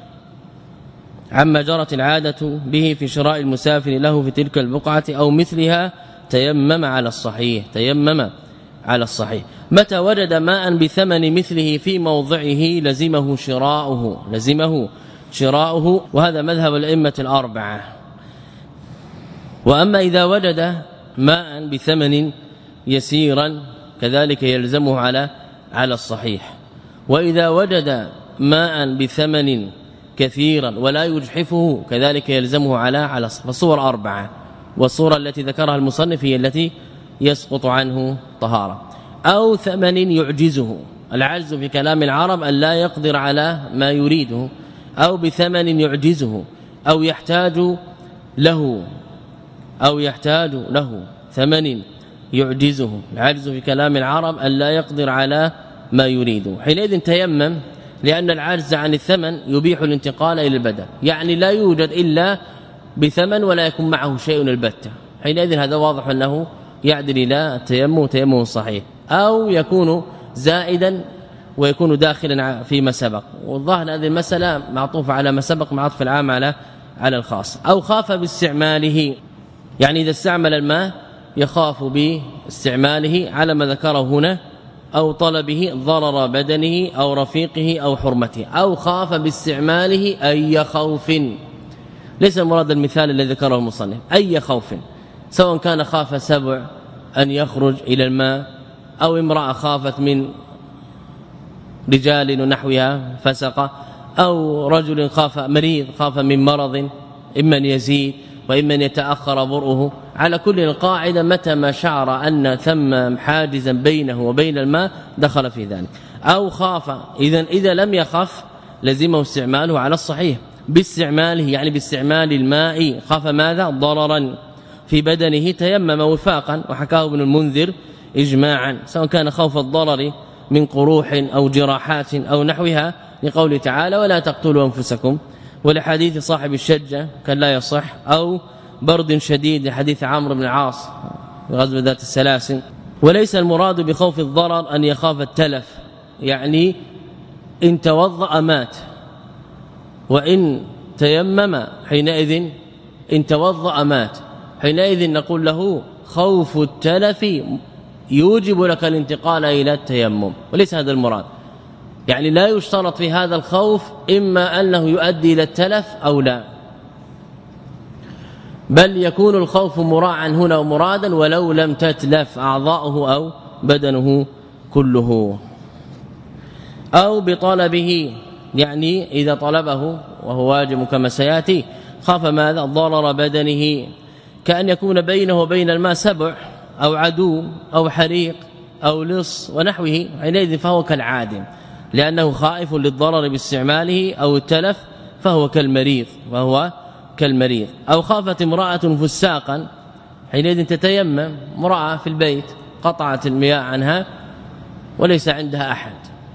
عما جرت العادة به في شراء المسافر له في تلك البقعة أو مثلها تيمم على الصحيح تيمم على الصحيح. متى وجد ماء بثمن مثله في موضعه لزمه شراؤه لزمه شراؤه وهذا مذهب الأئمة الأربعة. وأما إذا وجد ماء بثمن يسيرا كذلك يلزمه على على الصحيح. وإذا وجد ماء بثمن كثيرا ولا يجحفه كذلك يلزمه على على الصور أربعة. والصورة التي ذكرها المصنف هي التي يسقط عنه طهارة. أو ثمن يعجزه العجز في كلام العرب أن لا يقدر على ما يريده أو بثمن يعجزه أو يحتاج له أو يحتاج له ثمن يعجزه. العجز في كلام العرب أن لا يقدر على ما يريده حينئذ تيمم لأن العجز عن الثمن يبيح الانتقال إلى البدل يعني لا يوجد إلا بثمن ولا يكون معه شيء البتة حينئذ هذا واضح أنه يعدل إلى التيمم تيمم صحيح. أو يكون زائدا ويكون داخلا فيما سبق والظاهر هذه المسألة معطوفة على ما سبق مع عطف العام على على الخاص. أو خاف باستعماله يعني إذا استعمل الماء يخاف باستعماله على ما ذكره هنا أو طلبه ضرر بدنه أو رفيقه أو حرمته. أو خاف باستعماله أي خوف ليس مراد المثال الذي ذكره المصنف أي خوف سواء كان خاف سبع أن يخرج إلى الماء أو امرأة خافت من رجال ونحوها فسق أو رجل خاف مريض خاف من مرض إما أن يزيد وإما أن يتأخر برؤه. على كل القاعدة متى ما شعر أن ثم حاجزا بينه وبين الماء دخل في ذلك. أو خاف إذا إذا لم يخف لزمه استعماله على الصحيح باستعماله يعني باستعمال الماء. خاف ماذا؟ ضررا في بدنه تيمم وفاقا وحكاه ابن المنذر إجماعا سواء كان خوف الضرر من قروح أو جراحات أو نحوها لقوله تعالى ولا تقتلوا أنفسكم ولحديث صاحب الشجة كان لا يصح. أو برد شديد لحديث عمرو بن العاص في غزوة ذات السلاسل. وليس المراد بخوف الضرر أن يخاف التلف يعني إن توضأ مات وإن تيمم حينئذ إن توضأ مات حينئذ نقول له خوف التلف يوجب لك الانتقال إلى التيمم وليس هذا المراد يعني لا يشترط في هذا الخوف إما أنه يؤدي إلى التلف أو لا. بل يكون الخوف مراعا هنا ومرادا ولو لم تتلف أعضاؤه أو بدنه كله. أو بطلبه، يعني إذا طلبه وهو واجب كما سياتي خاف ماذا؟ ضرر بدنه، كأن يكون بينه وبين الماء سبع أو عدو أو حريق أو لص ونحوه، حينئذ فهو كالعادم لأنه خائف للضرر باستعماله، أو التلف فهو كالمريض وهو كالمريض. أو خافت امرأة فساقا، حينئذ تتيمم، امرأة في البيت قطعت المياه عنها وليس عندها أحد،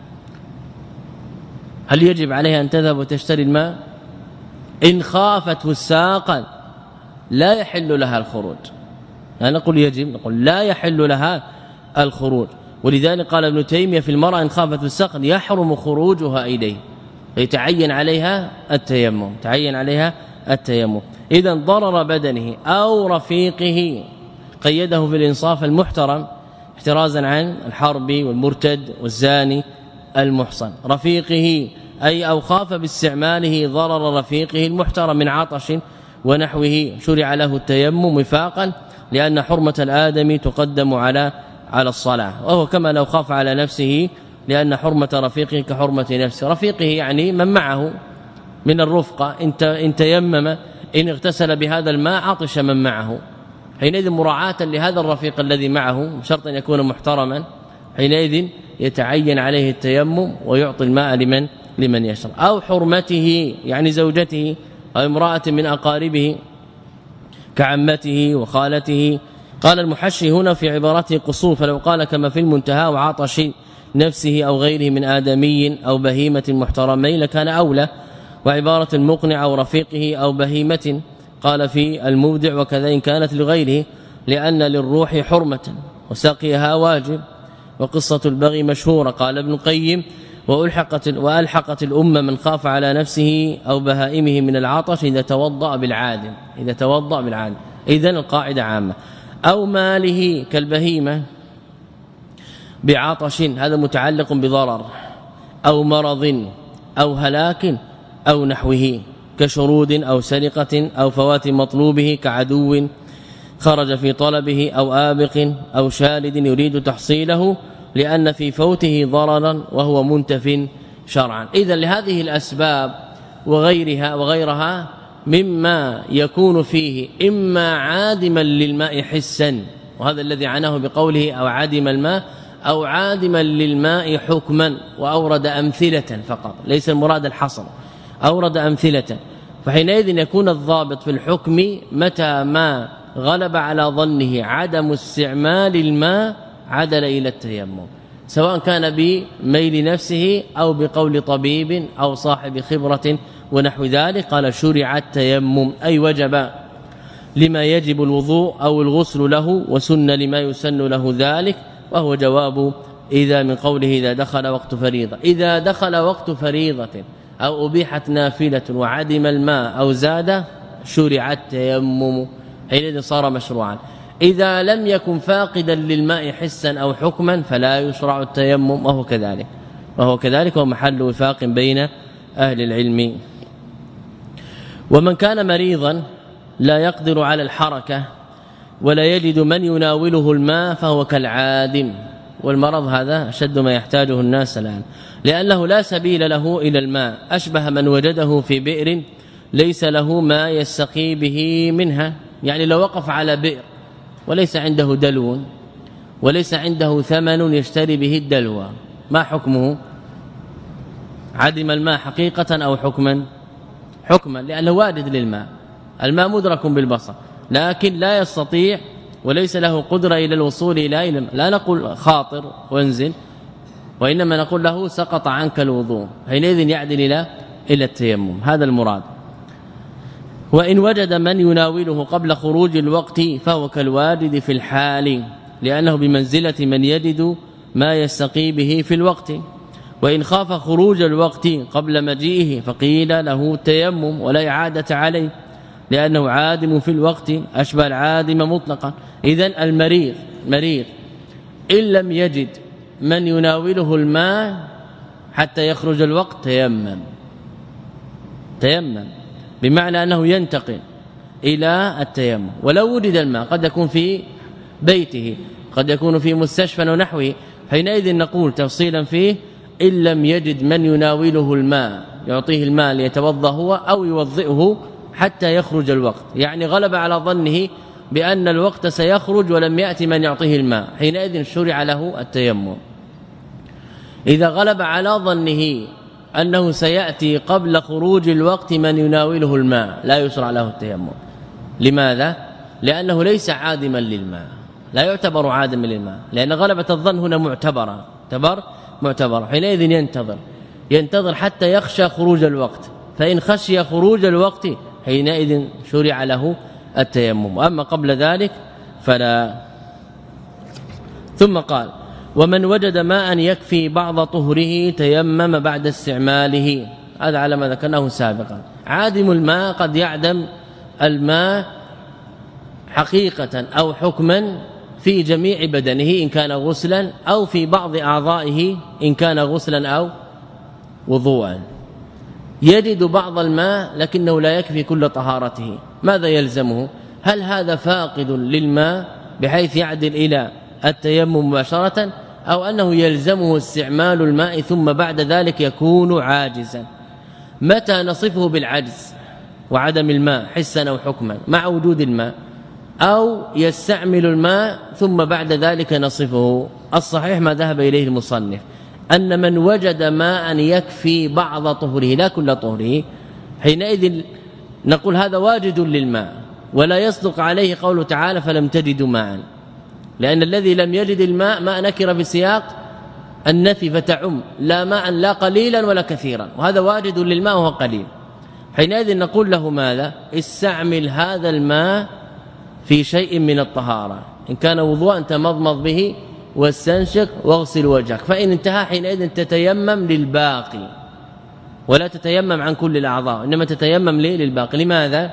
هل يجب عليها أن تذهب وتشتري الماء؟ إن خافت فساقا لا يحل لها الخروج، لا نقول يجب، نقول لا يحل لها الخروج. ولذلك قال ابن تيمية في المرأة إن خافت فساقا يحرم خروجها إليه، يتعين عليها التيمم، تعين عليها التيمم. إذا ضرر بدنه أو رفيقه، قيده في الإنصاف المحترم احترازا عن الحرب والمرتد والزاني المحصن. رفيقه أي أو خاف باستعماله ضرر رفيقه المحترم من عطش ونحوه، شرع له التيمم وفاقا، لأن حرمة الآدم تقدم على على الصلاة، وهو كما لو خاف على نفسه، لأن حرمة رفيقه كحرمة نفسه. رفيقه يعني من معه من الرفقة، إن تيمم إن اغتسل بهذا الماء عطش من معه، حينئذ مراعاة لهذا الرفيق الذي معه بشرط أن يكون محترما، حينئذ يتعين عليه التيمم ويعطي الماء لمن لمن يشرب. أو حرمته يعني زوجته أو امرأة من أقاربه كعمته وخالته. قال المحشي هنا في عبارته قصور، فلو قال كما في المنتهى وعطش نفسه أو غيره من آدمي أو بهيمة محترمين لكان أولى. وعبارة المقنع أو رفيقه أو بهيمة قال في المبدع وكذا إن كانت لغيره، لأن للروح حرمة وسقيها واجب. وقصة البغي مشهورة، قال ابن القيم وألحقت وألحقت الأمة من خاف على نفسه أو بهائمه من العطش إذا توضأ بالعادم، إذا توضأ بالعادم. إذن القاعدة عامة. أو ماله كالبهيمة بعطش، هذا متعلق بضرر أو مرض أو هلاك أو نحوه، كشرود أو سرقة أو فوات مطلوبه كعدو خرج في طلبه أو آبق أو شارد يريد تحصيله، لأن في فوته ضررا وهو منتف شرعا. إذا لهذه الأسباب وغيرها وغيرها مما يكون فيه إما عادما للماء حسا، وهذا الذي عناه بقوله أو عادم الماء، أو عادما للماء حكما، وأورد أمثلة فقط ليس المراد الحصر، أورد أمثلة. فحينئذ يكون الضابط في الحكم متى ما غلب على ظنه عدم استعمال الماء عدل إلى التيمم، سواء كان بميل نفسه أو بقول طبيب أو صاحب خبرة ونحو ذلك. قال شرع التيمم أي وجب لما يجب الوضوء أو الغسل له، وسن لما يسن له ذلك، وهو جواب إذا من قوله إذا دخل وقت فريضة. إذا دخل وقت فريضة أو أبيحت نافلة وعدم الماء أو زاد شرع التيمم، حينئذ صار مشروعا. إذا لم يكن فاقدا للماء حسا أو حكما فلا يشرع التيمم، وهو كذلك وهو كذلك ومحل وفاق بين أهل العلم. ومن كان مريضا لا يقدر على الحركة ولا يجد من يناوله الماء فهو كالعادم، والمرض هذا أشد ما يحتاجه الناس الآن، لأنه لا سبيل له إلى الماء، أشبه من وجده في بئر ليس له ما يستقي به منها. يعني لو وقف على بئر وليس عنده دلو وليس عنده ثمن يشتري به الدلو، ما حكمه؟ عدم الماء حقيقة أو حكما؟ حكما، لأنه وارد للماء، الماء مدرك بالبصر، لكن لا يستطيع وليس له قدرة إلى الوصول إلى الماء. لا نقول خاطر وانزل، وإنما نقول له سقط عنك الوضوء، حينئذ يعدل إلى إلى التيمم، هذا المراد. وإن وجد من يناوله قبل خروج الوقت فهو كالوارد في الحال، لأنه بمنزلة من يجد ما يستقي به في الوقت. وإن خاف خروج الوقت قبل مجيئه فقيل له التيمم ولا إعادة عليه، لأنه عادم في الوقت أشبه العادم مطلقا. إذن المريض مريض إن لم يجد من يناوله الماء حتى يخرج الوقت تيمم، تيمم بمعنى أنه ينتقل إلى التيمم. ولو وجد الماء قد يكون في بيته، قد يكون في مستشفى ونحوه، حينئذ نقول تفصيلا فيه إن لم يجد من يناوله الماء يعطيه الماء ليتوضا هو أو يوضئه حتى يخرج الوقت، يعني غلب على ظنه بأن الوقت سيخرج ولم يأتي من يعطيه الماء، حينئذ شرع له التيمم. إذا غلب على ظنه أنه سيأتي قبل خروج الوقت من يناوله الماء لا يشرع له التيمم. لماذا؟ لأنه ليس عادما للماء، لا يعتبر عادما للماء، لأن غلبة الظن هنا معتبرة اعتبر معتبر حينئذ ينتظر ينتظر حتى يخشى خروج الوقت، فإن خشي خروج الوقت حينئذ شرع له التيمم، أما قبل ذلك فلا. ثم قال ومن وجد ماء يكفي بعض طهره تيمم بعد استعماله، هذا على ما ذكرناه سابقا. عادم الماء قد يعدم الماء حقيقة أو حكما في جميع بدنه إن كان غسلا، أو في بعض أعضائه إن كان غسلا أو وضوءا. يجد بعض الماء لكنه لا يكفي كل طهارته، ماذا يلزمه؟ هل هذا فاقد للماء بحيث يعدل إلى التيمم مباشرة، أو أنه يلزمه استعمال الماء ثم بعد ذلك يكون عاجزا؟ متى نصفه بالعجز وعدم الماء حسا أو حكما مع وجود الماء، أو يستعمل الماء ثم بعد ذلك نصفه؟ الصحيح ما ذهب إليه المصنف أن من وجد ماء يكفي بعض طهره لا كل طهره، حينئذ نقول هذا واجد للماء، ولا يصدق عليه قوله تعالى فلم تجدوا ماء، لأن الذي لم يجد الماء ما نكر في سياق النفي فتعم لا ماء لا قليلا ولا كثيرا، وهذا واجد للماء وهو قليل. حينئذ نقول له ماذا؟ استعمل هذا الماء في شيء من الطهارة، إن كان وضوءا تمضمض به واستنشق واغسل وجهك، فإن انتهى حينئذ تتيمم للباقي ولا تتيمم عن كل الأعضاء، إنما تتيمم ليه للباقي. لماذا؟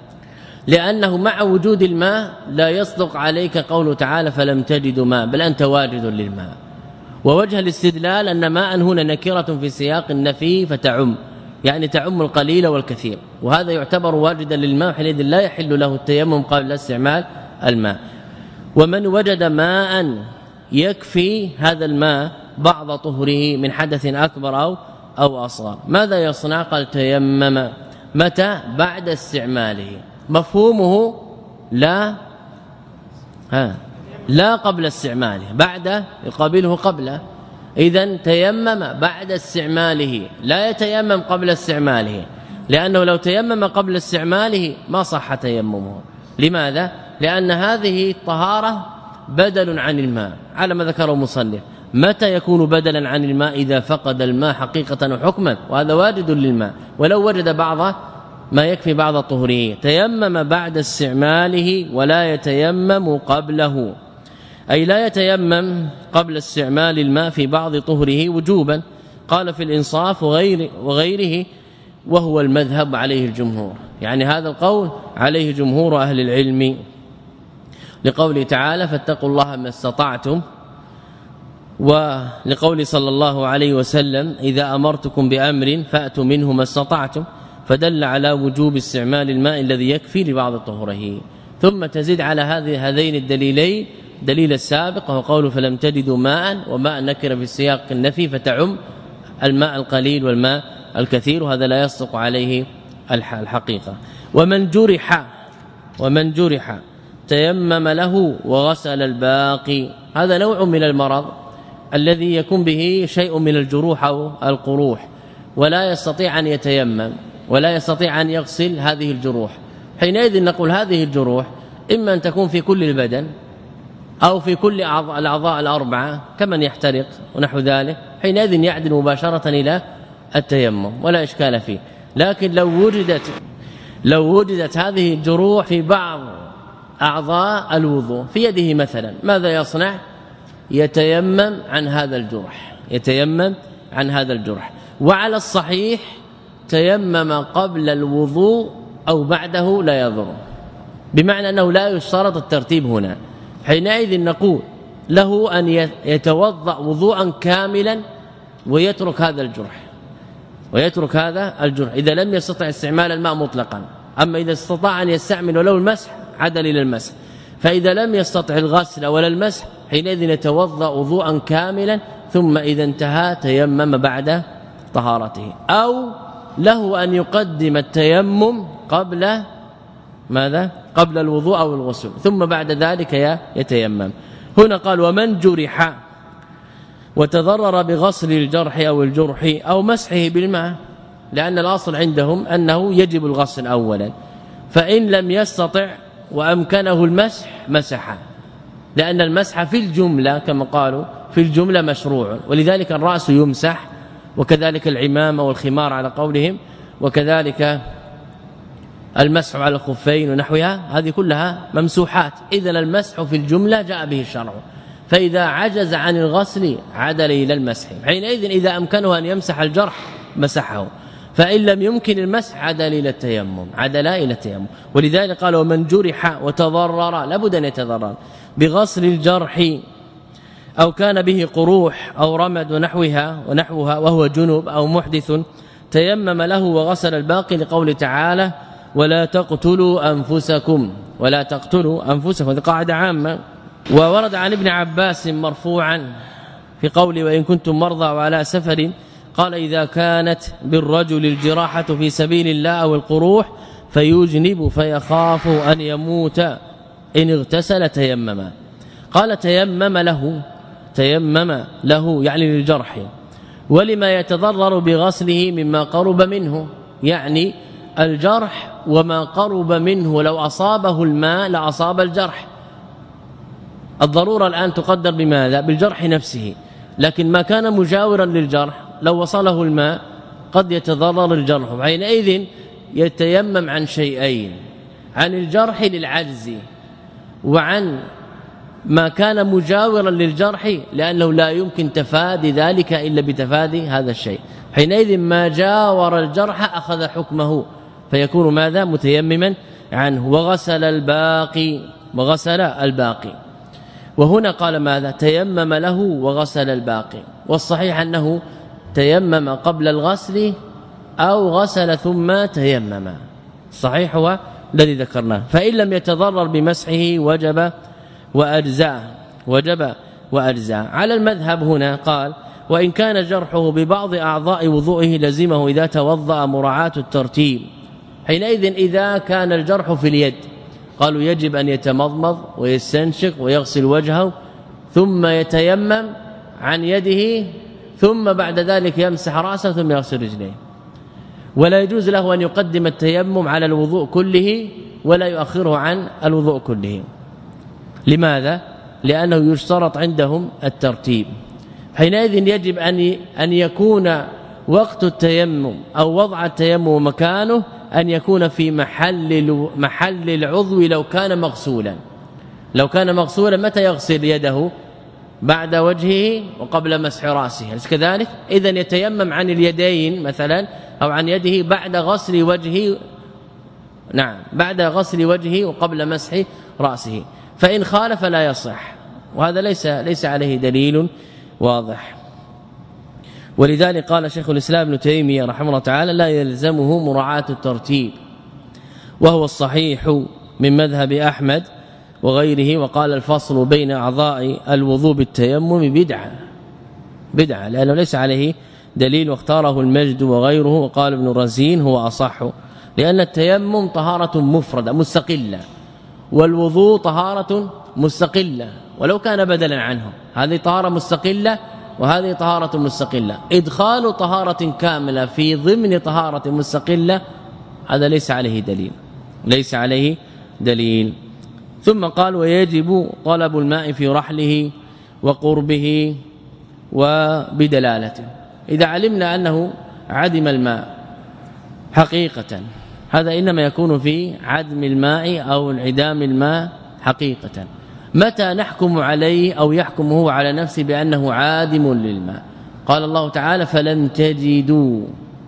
لأنه مع وجود الماء لا يصدق عليك قوله تعالى فلم تجدوا ماء، بل أنت واجد للماء. ووجه الاستدلال أن ماء هنا نكرة في سياق النفي فتعم، يعني تعم القليل والكثير، وهذا يعتبر واجدا للماء، حينئذ لا يحل له التيمم قبل استعمال الماء. ومن وجد ماء يكفي هذا الماء بعض طهره من حدث أكبر أو أو أصغر، ماذا يصنع؟ قال تيمم. متى؟ بعد استعماله. مفهومه لا ها لا قبل استعماله، بعد يقابله قبل. إذن تيمم بعد استعماله، لا يتيمم قبل استعماله، لأنه لو تيمم قبل استعماله ما صح تيممه. لماذا؟ لأن هذه الطهارة بدل عن الماء على ما ذكره المصنف. متى يكون بدلا عن الماء؟ إذا فقد الماء حقيقة وحكما، وهذا واجد للماء، ولو وجد بعض ما يكفي بعض طهره. تيمم بعد استعماله ولا يتيمم قبله، أي لا يتيمم قبل استعمال الماء في بعض طهره وجوبا. قال في الإنصاف وغير وغيره، وهو المذهب عليه الجمهور، يعني هذا القول عليه جمهور أهل العلم، لقوله تعالى فاتقوا الله ما استطعتم، ولقول صلى الله عليه وسلم إذا أمرتكم بأمر فأتوا منه ما استطعتم، فدل على وجوب استعمال الماء الذي يكفي لبعض طهره. ثم تزيد على هذه هذين الدليلين دليل السابق وهو قوله فلم تجدوا ماء، وماء نكر في سياق النفي فتعم الماء القليل والماء الكثير، وهذا لا يصدق عليه الحقيقة. ومن جرح ومن جرح تيمم له وغسل الباقي، هذا نوع من المرض الذي يكون به شيء من الجروح أو القروح، ولا يستطيع أن يتيمم ولا يستطيع أن يغسل هذه الجروح. حينئذ نقول هذه الجروح إما أن تكون في كل البدن أو في كل الأعضاء الأربعة كمن يحترق ونحو ذلك، حينئذ يعدل مباشرة إلى التيمم ولا إشكال فيه. لكن لو وجدت لو وجدت هذه الجروح في بعض أعضاء الوضوء، في يده مثلا، ماذا يصنع؟ يتيمم عن هذا الجرح يتيمم عن هذا الجرح. وعلى الصحيح تيمم قبل الوضوء أو بعده لا يضر، بمعنى أنه لا يشترط الترتيب هنا. حينئذ نقول له أن يتوضأ وضوءا كاملا ويترك هذا الجرح ويترك هذا الجرح إذا لم يستطع استعمال الماء مطلقا، أما إذا استطاع أن يستعمل ولو المسح عدل إلى المسح. فإذا لم يستطع الغسل ولا المسح حينئذ يتوضأ وضوءا كاملا ثم إذا انتهى تيمم بعد طهارته، أو له أن يقدم التيمم قبل ماذا؟ قبل الوضوء أو الغسل ثم بعد ذلك يتيمم. هنا قال ومن جرح وتضرر بغسل الجرح أو الجرح أو مسحه بالماء، لأن الأصل عندهم أنه يجب الغسل أولا، فإن لم يستطع وأمكنه المسح مسح، لأن المسح في الجملة كما قالوا في الجملة مشروع، ولذلك الرأس يمسح وكذلك العمامة والخمار على قولهم، وكذلك المسح على الخفين ونحوها، هذه كلها ممسوحات. إذن المسح في الجملة جاء به الشرع، فإذا عجز عن الغسل عدل إلى المسح، حينئذ إذا أمكنه أن يمسح الجرح مسحه، فإن لم يمكن المسح عدل إلى التيمم عدل إلى التيمم. ولذلك قال ومن جرح وتضرر لابد أن يتضرر بغسل الجرح أو كان به قروح أو رمد ونحوها ونحوها وهو جنوب أو محدث تيمم له وغسل الباقي، لقول تعالى ولا تقتلوا أنفسكم ولا تقتلوا أنفسكم، هذه قاعدة عامة. وورد عن ابن عباس مرفوعا في قوله وإن كنتم مرضى وعلى سفر، قال إذا كانت بالرجل الجراحة في سبيل الله أو القروح فيجنب فيخاف أن يموت إن اغتسل تيمم. قال تيمم له تيمم له يعني للجرح، ولما يتضرر بغسله مما قرب منه، يعني الجرح وما قرب منه لو أصابه الماء لأصاب الجرح. الضرورة الآن تقدر بماذا؟ بالجرح نفسه، لكن ما كان مجاورا للجرح لو وصله الماء قد يتضرر الجرح، حينئذ يتيمم عن شيئين، عن الجرح للعجز، وعن ما كان مجاورا للجرح لأنه لا يمكن تفادي ذلك إلا بتفادي هذا الشيء، حينئذ ما جاور الجرح أخذ حكمه فيكون ماذا؟ متيمما عنه. وغسل الباقي وغسل الباقي وهنا قال ماذا؟ تيمم له وغسل الباقي، والصحيح أنه تيمم قبل الغسل أو غسل ثم تيمم، صحيح هو الذي ذكرناه. فإن لم يتضرر بمسحه وجب وأجزاء وجب وأجزاء. على المذهب هنا قال وإن كان جرحه ببعض أعضاء وضوئه لزمه إذا توضأ مراعاة الترتيب، حينئذ إذا كان الجرح في اليد قالوا يجب أن يتمضمض ويستنشق ويغسل وجهه ثم يتيمم عن يده ثم بعد ذلك يمسح رأسه ثم يغسل رجليه، ولا يجوز له أن يقدم التيمم على الوضوء كله ولا يؤخره عن الوضوء كله. لماذا؟ لأنه يشترط عندهم الترتيب، حينئذ يجب أن أن يكون وقت التيمم أو وضع التيمم مكانه أن يكون في محل محل العضو لو كان مغسولا. لو كان مغسولا متى يغسل يده؟ بعد وجهه وقبل مسح راسه، أليس كذلك؟ إذن يتيمم عن اليدين مثلا أو عن يده بعد غسل وجهه، نعم بعد غسل وجهه وقبل مسح راسه، فإن خالف لا يصح، وهذا ليس ليس عليه دليل واضح. ولذلك قال شيخ الإسلام ابن تيمية رحمه الله تعالى لا يلزمه مراعاة الترتيب، وهو الصحيح من مذهب أحمد وغيره. وقال الفصل بين أعضاء الوضوء بالتيمم بدعة بدعة لأنه ليس عليه دليل، واختاره المجد وغيره، وقال ابن رزين هو أصح، لأن التيمم طهارة مفردة مستقلة والوضوء طهارة مستقلة ولو كان بدلا عنه، هذه طهارة مستقلة وهذه طهارة مستقلة. إدخال طهارة كاملة في ضمن طهارة مستقلة هذا ليس عليه دليل ليس عليه دليل. ثم قال ويجب طلب الماء في رحله وقربه وبدلالته. إذا علمنا أنه عدم الماء حقيقة، هذا إنما يكون في عدم الماء أو انعدام الماء حقيقة، متى نحكم عليه أو يحكم هو على نفسه بأنه عادم للماء؟ قال الله تعالى فلم تجدوا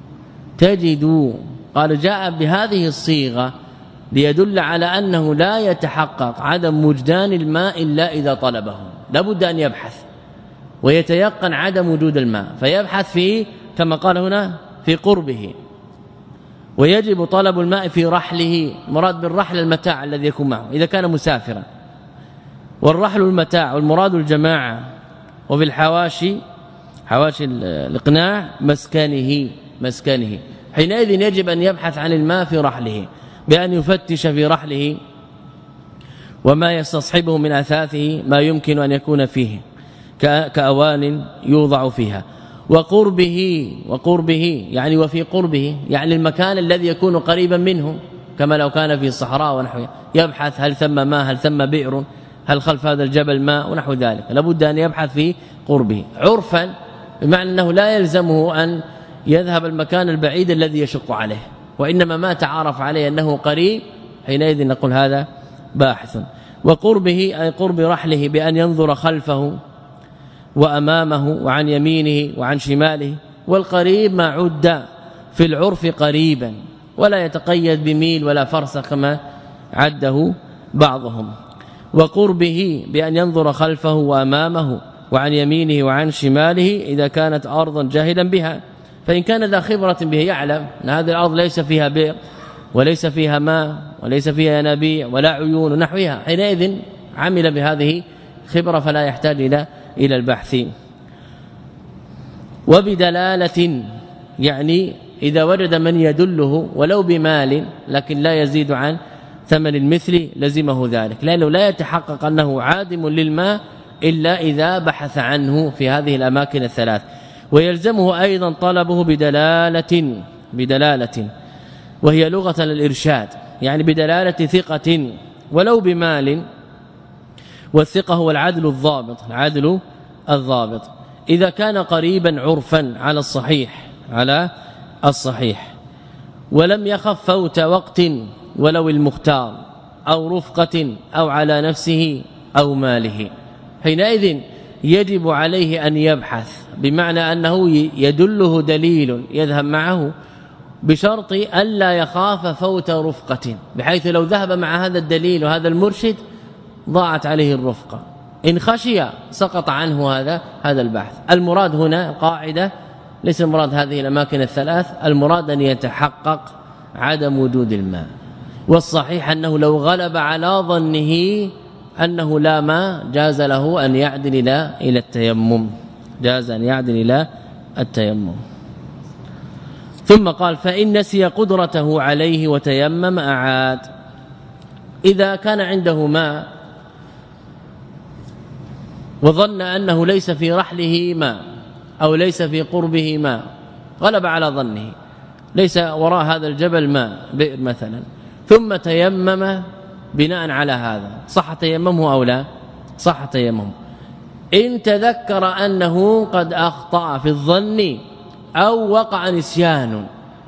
تجدوا، قال جاء بهذه الصيغة ليدل على أنه لا يتحقق عدم وجدان الماء إلا إذا طلبه، لابد أن يبحث ويتيقن عدم وجود الماء، فيبحث فيه كما قال هنا في قربه ويجب طلب الماء في رحله. مراد بالرحل المتاع الذي يكون معه إذا كان مسافرا، والرحل المتاع والمراد الجماعة. وفي الحواشي حواشي الإقناع مسكنه مسكنه حينئذ يجب أن يبحث عن الماء في رحله بأن يفتش في رحله وما يستصحبه من أثاثه ما يمكن أن يكون فيه كأوان يوضع فيها، وقربه وقربه يعني وفي قربه يعني المكان الذي يكون قريبا منه، كما لو كان في الصحراء ونحوها يبحث هل ثم ماء هل ثم بئر هل خلف هذا الجبل ماء ونحو ذلك، لابد أن يبحث في قربه عرفا، بمعنى أنه لا يلزمه أن يذهب المكان البعيد الذي يشق عليه، وإنما ما تعارف عليه أنه قريب حينئذ نقول هذا باحث. وقربه أي قرب رحله بأن ينظر خلفه وأمامه وعن يمينه وعن شماله. والقريب ما عد في العرف قريبا ولا يتقيد بميل ولا فرسخ كما عده بعضهم. وقربه بأن ينظر خلفه وأمامه وعن يمينه وعن شماله إذا كانت أرضا جاهلا بها، فإن كان ذا خبرة به يعلم أن هذه الأرض ليس فيها بئر وليس فيها ماء وليس فيها ينابيع ولا عيون ونحوها، حينئذ عمل بهذه خبرة فلا يحتاج إلى إلى البحث. وبدلالة يعني إذا وجد من يدله ولو بمال لكن لا يزيد عن ثمن المثل لزمه ذلك، لأنه لا يتحقق أنه عادم للماء إلا إذا بحث عنه في هذه الأماكن الثلاث. ويلزمه أيضا طلبه بدلالة بدلالة وهي لغة الإرشاد، يعني بدلالة ثقة ولو بمال، والثقة هو العدل الضابط العدل الضابط إذا كان قريبا عرفا على الصحيح على الصحيح ولم يخف فوت وقت ولو المختار أو رفقة أو على نفسه أو ماله، حينئذ يجب عليه أن يبحث، بمعنى أنه يدله دليل يذهب معه بشرط ألا يخاف فوت رفقة، بحيث لو ذهب مع هذا الدليل وهذا المرشد ضاعت عليه الرفقة، إن خشي سقط عنه هذا هذا البحث. المراد هنا قاعدة ليس المراد هذه الأماكن الثلاث، المراد أن يتحقق عدم وجود الماء، والصحيح أنه لو غلب على ظنه أنه لا ماء جاز له أن يعدل إلى إلى التيمم جاز أن يعدل إلى التيمم. ثم قال فإن نسي قدرته عليه وتيمم أعاد. إذا كان عنده ماء وظن أنه ليس في رحله ماء أو ليس في قربه ماء، غلب على ظنه ليس وراء هذا الجبل ماء بئر مثلا، ثم تيمم بناء على هذا، صح تيممه أو لا؟ صح تيممه. إن تذكر أنه قد أخطأ في الظن أو وقع نسيان،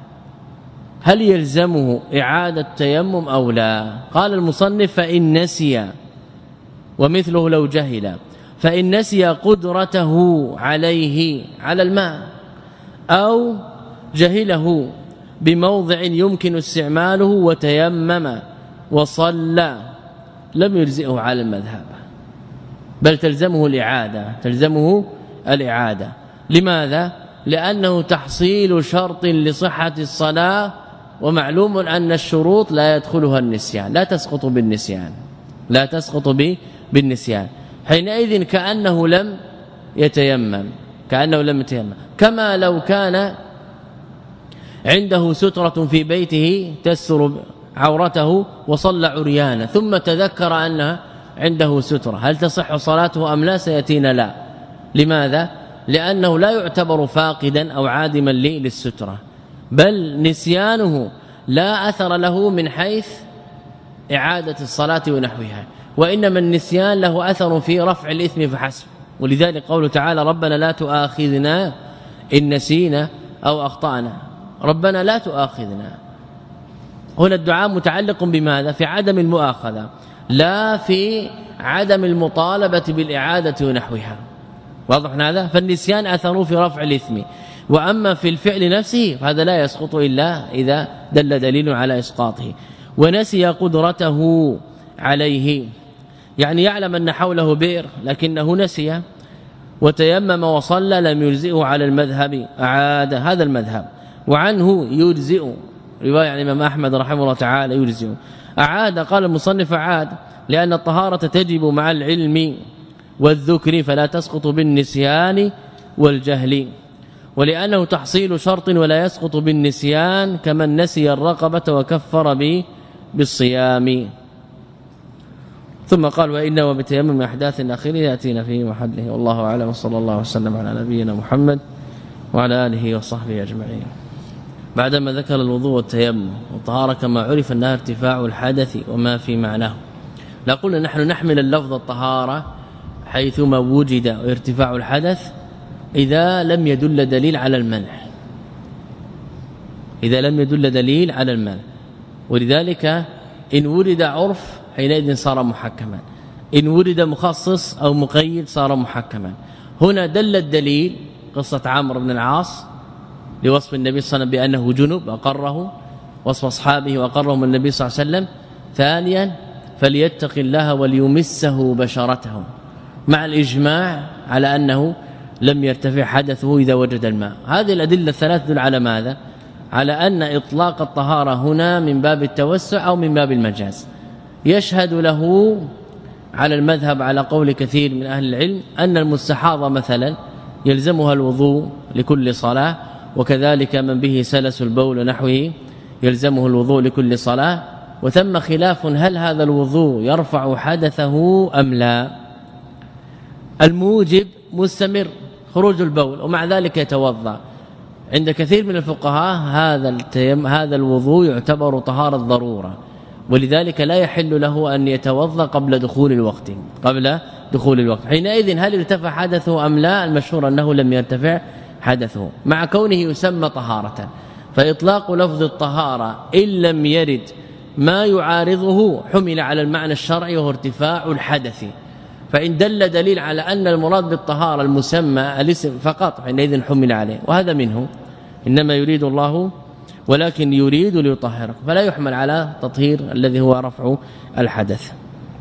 هل يلزمه إعادة تيمم أو لا؟ قال المصنف فإن نسي، ومثله لو جهل، فإن نسي قدرته عليه على الماء أو جهله بموضع يمكن استعماله وتيمم وصلى لم يجزئه على المذهب، بل تلزمه الإعادة تلزمه الإعادة. لماذا؟ لأنه تحصيل شرط لصحة الصلاة، ومعلوم أن الشروط لا يدخلها النسيان، لا تسقط بالنسيان لا تسقط بالنسيان حينئذ كأنه لم يتيمم كأنه لم يتيمم كما لو كان عنده سترة في بيته تستر عورته وصلى عريانا ثم تذكر أنها عنده سترة، هل تصح صلاته أم لا؟ سيأتينا لا. لماذا؟ لأنه لا يعتبر فاقدا أو عادما للسترة، بل نسيانه لا أثر له من حيث إعادة الصلاة ونحوها، وإنما النسيان له أثر في رفع الإثم فحسب. ولذلك قوله تعالى ربنا لا تؤاخذنا إن نسينا أو أخطأنا، ربنا لا تؤاخذنا، هنا الدعاء متعلق بماذا؟ في عدم المؤاخذة لا في عدم المطالبة بالإعادة ونحوها، واضح هذا؟ فالنسيان أثره في رفع الإثم، وأما في الفعل نفسه فهذا لا يسقط إلا إذا دل دليل على إسقاطه. ونسي قدرته عليه يعني يعلم أن حوله بئر لكنه نسي، وتيمم وصلى لم يجزئه على المذهب، أعاد هذا المذهب، وعنه يجزئ روايه عن الامام احمد رحمه الله تعالى يجزئ. اعاد قال المصنف اعاد لان الطهاره تجب مع العلم والذكر فلا تسقط بالنسيان والجهل، ولانه تحصيل شرط ولا يسقط بالنسيان كمن نسي الرقبه وكفر به بالصيام. ثم قال وانه بتيمم احداث اخره ياتينا في محله. والله اعلم، وصلى الله وسلم على نبينا محمد وعلى اله وصحبه اجمعين. بعدما ذكر الوضوء والتيمم والطهاره كما عرف انها ارتفاع الحدث وما في معناه، لا قلنا نحن نحمل اللفظ الطهاره حيثما وجد ارتفاع الحدث إذا لم يدل دليل على المنع، إذا لم يدل دليل على المنع، ولذلك إن ورد عرف حينئذ صار محكما، إن ورد مخصص أو مقيد صار محكما. هنا دل الدليل قصة عمرو بن العاص لوصف النبي صلى الله عليه وسلم بأنه جنب أقره، وصف أصحابه وأقرهم النبي صلى الله عليه وسلم. ثانيا فليتق الله وليمسه بشرته، مع الإجماع على أنه لم يرتفع حدثه إذا وجد الماء. هذه الأدلة الثلاث تدل على ماذا؟ على أن إطلاق الطهارة هنا من باب التوسع أو من باب المجاز. يشهد له على المذهب على قول كثير من أهل العلم أن المستحاضة مثلا يلزمها الوضوء لكل صلاة، وكذلك من به سلس البول ونحوه يلزمه الوضوء لكل صلاة، وثم خلاف هل هذا الوضوء يرفع حدثه أم لا. الموجب مستمر خروج البول ومع ذلك يتوضا. عند كثير من الفقهاء هذا التيم هذا الوضوء يعتبر طهارة ضرورة، ولذلك لا يحل له أن يتوضا قبل دخول الوقت قبل دخول الوقت. حينئذ هل ارتفع حدثه أم لا؟ المشهور أنه لم يرتفع حدثه، مع كونه يسمى طهارة. فإطلاق لفظ الطهارة إن لم يرد ما يعارضه حمل على المعنى الشرعي وهو ارتفاع الحدث. فإن دل دليل على أن المراد بالطهارة المسمى الاسم فقط حينئذ حمل عليه، وهذا منه إنما يريد الله ولكن يريد ليطهرك، فلا يحمل على تطهير الذي هو رفع الحدث.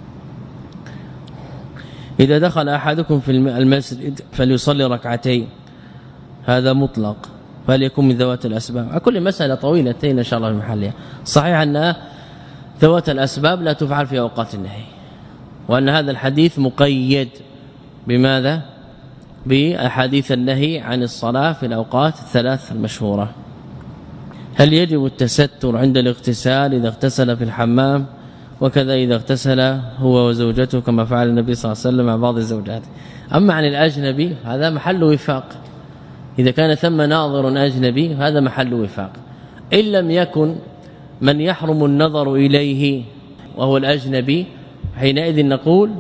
إذا دخل أحدكم في المسجد فليصلي ركعتين، هذا مطلق، فليكن من ذوات الأسباب. كل مسألة طويلة إن شاء الله في محلها. صحيح أن ذوات الأسباب لا تفعل في أوقات النهي، وأن هذا الحديث مقيد بماذا؟ بأحاديث النهي عن الصلاة في الأوقات الثلاث المشهورة. هل يجب التستر عند الاغتسال إذا اغتسل في الحمام، وكذا إذا اغتسل هو وزوجته كما فعل النبي صلى الله عليه وسلم مع بعض الزوجات؟ أما عن الأجنبي هذا محل وفاق، إذا كان ثم ناظر أجنبي هذا محل وفاق. إن لم يكن من يحرم النظر إليه وهو الأجنبي حينئذ نقول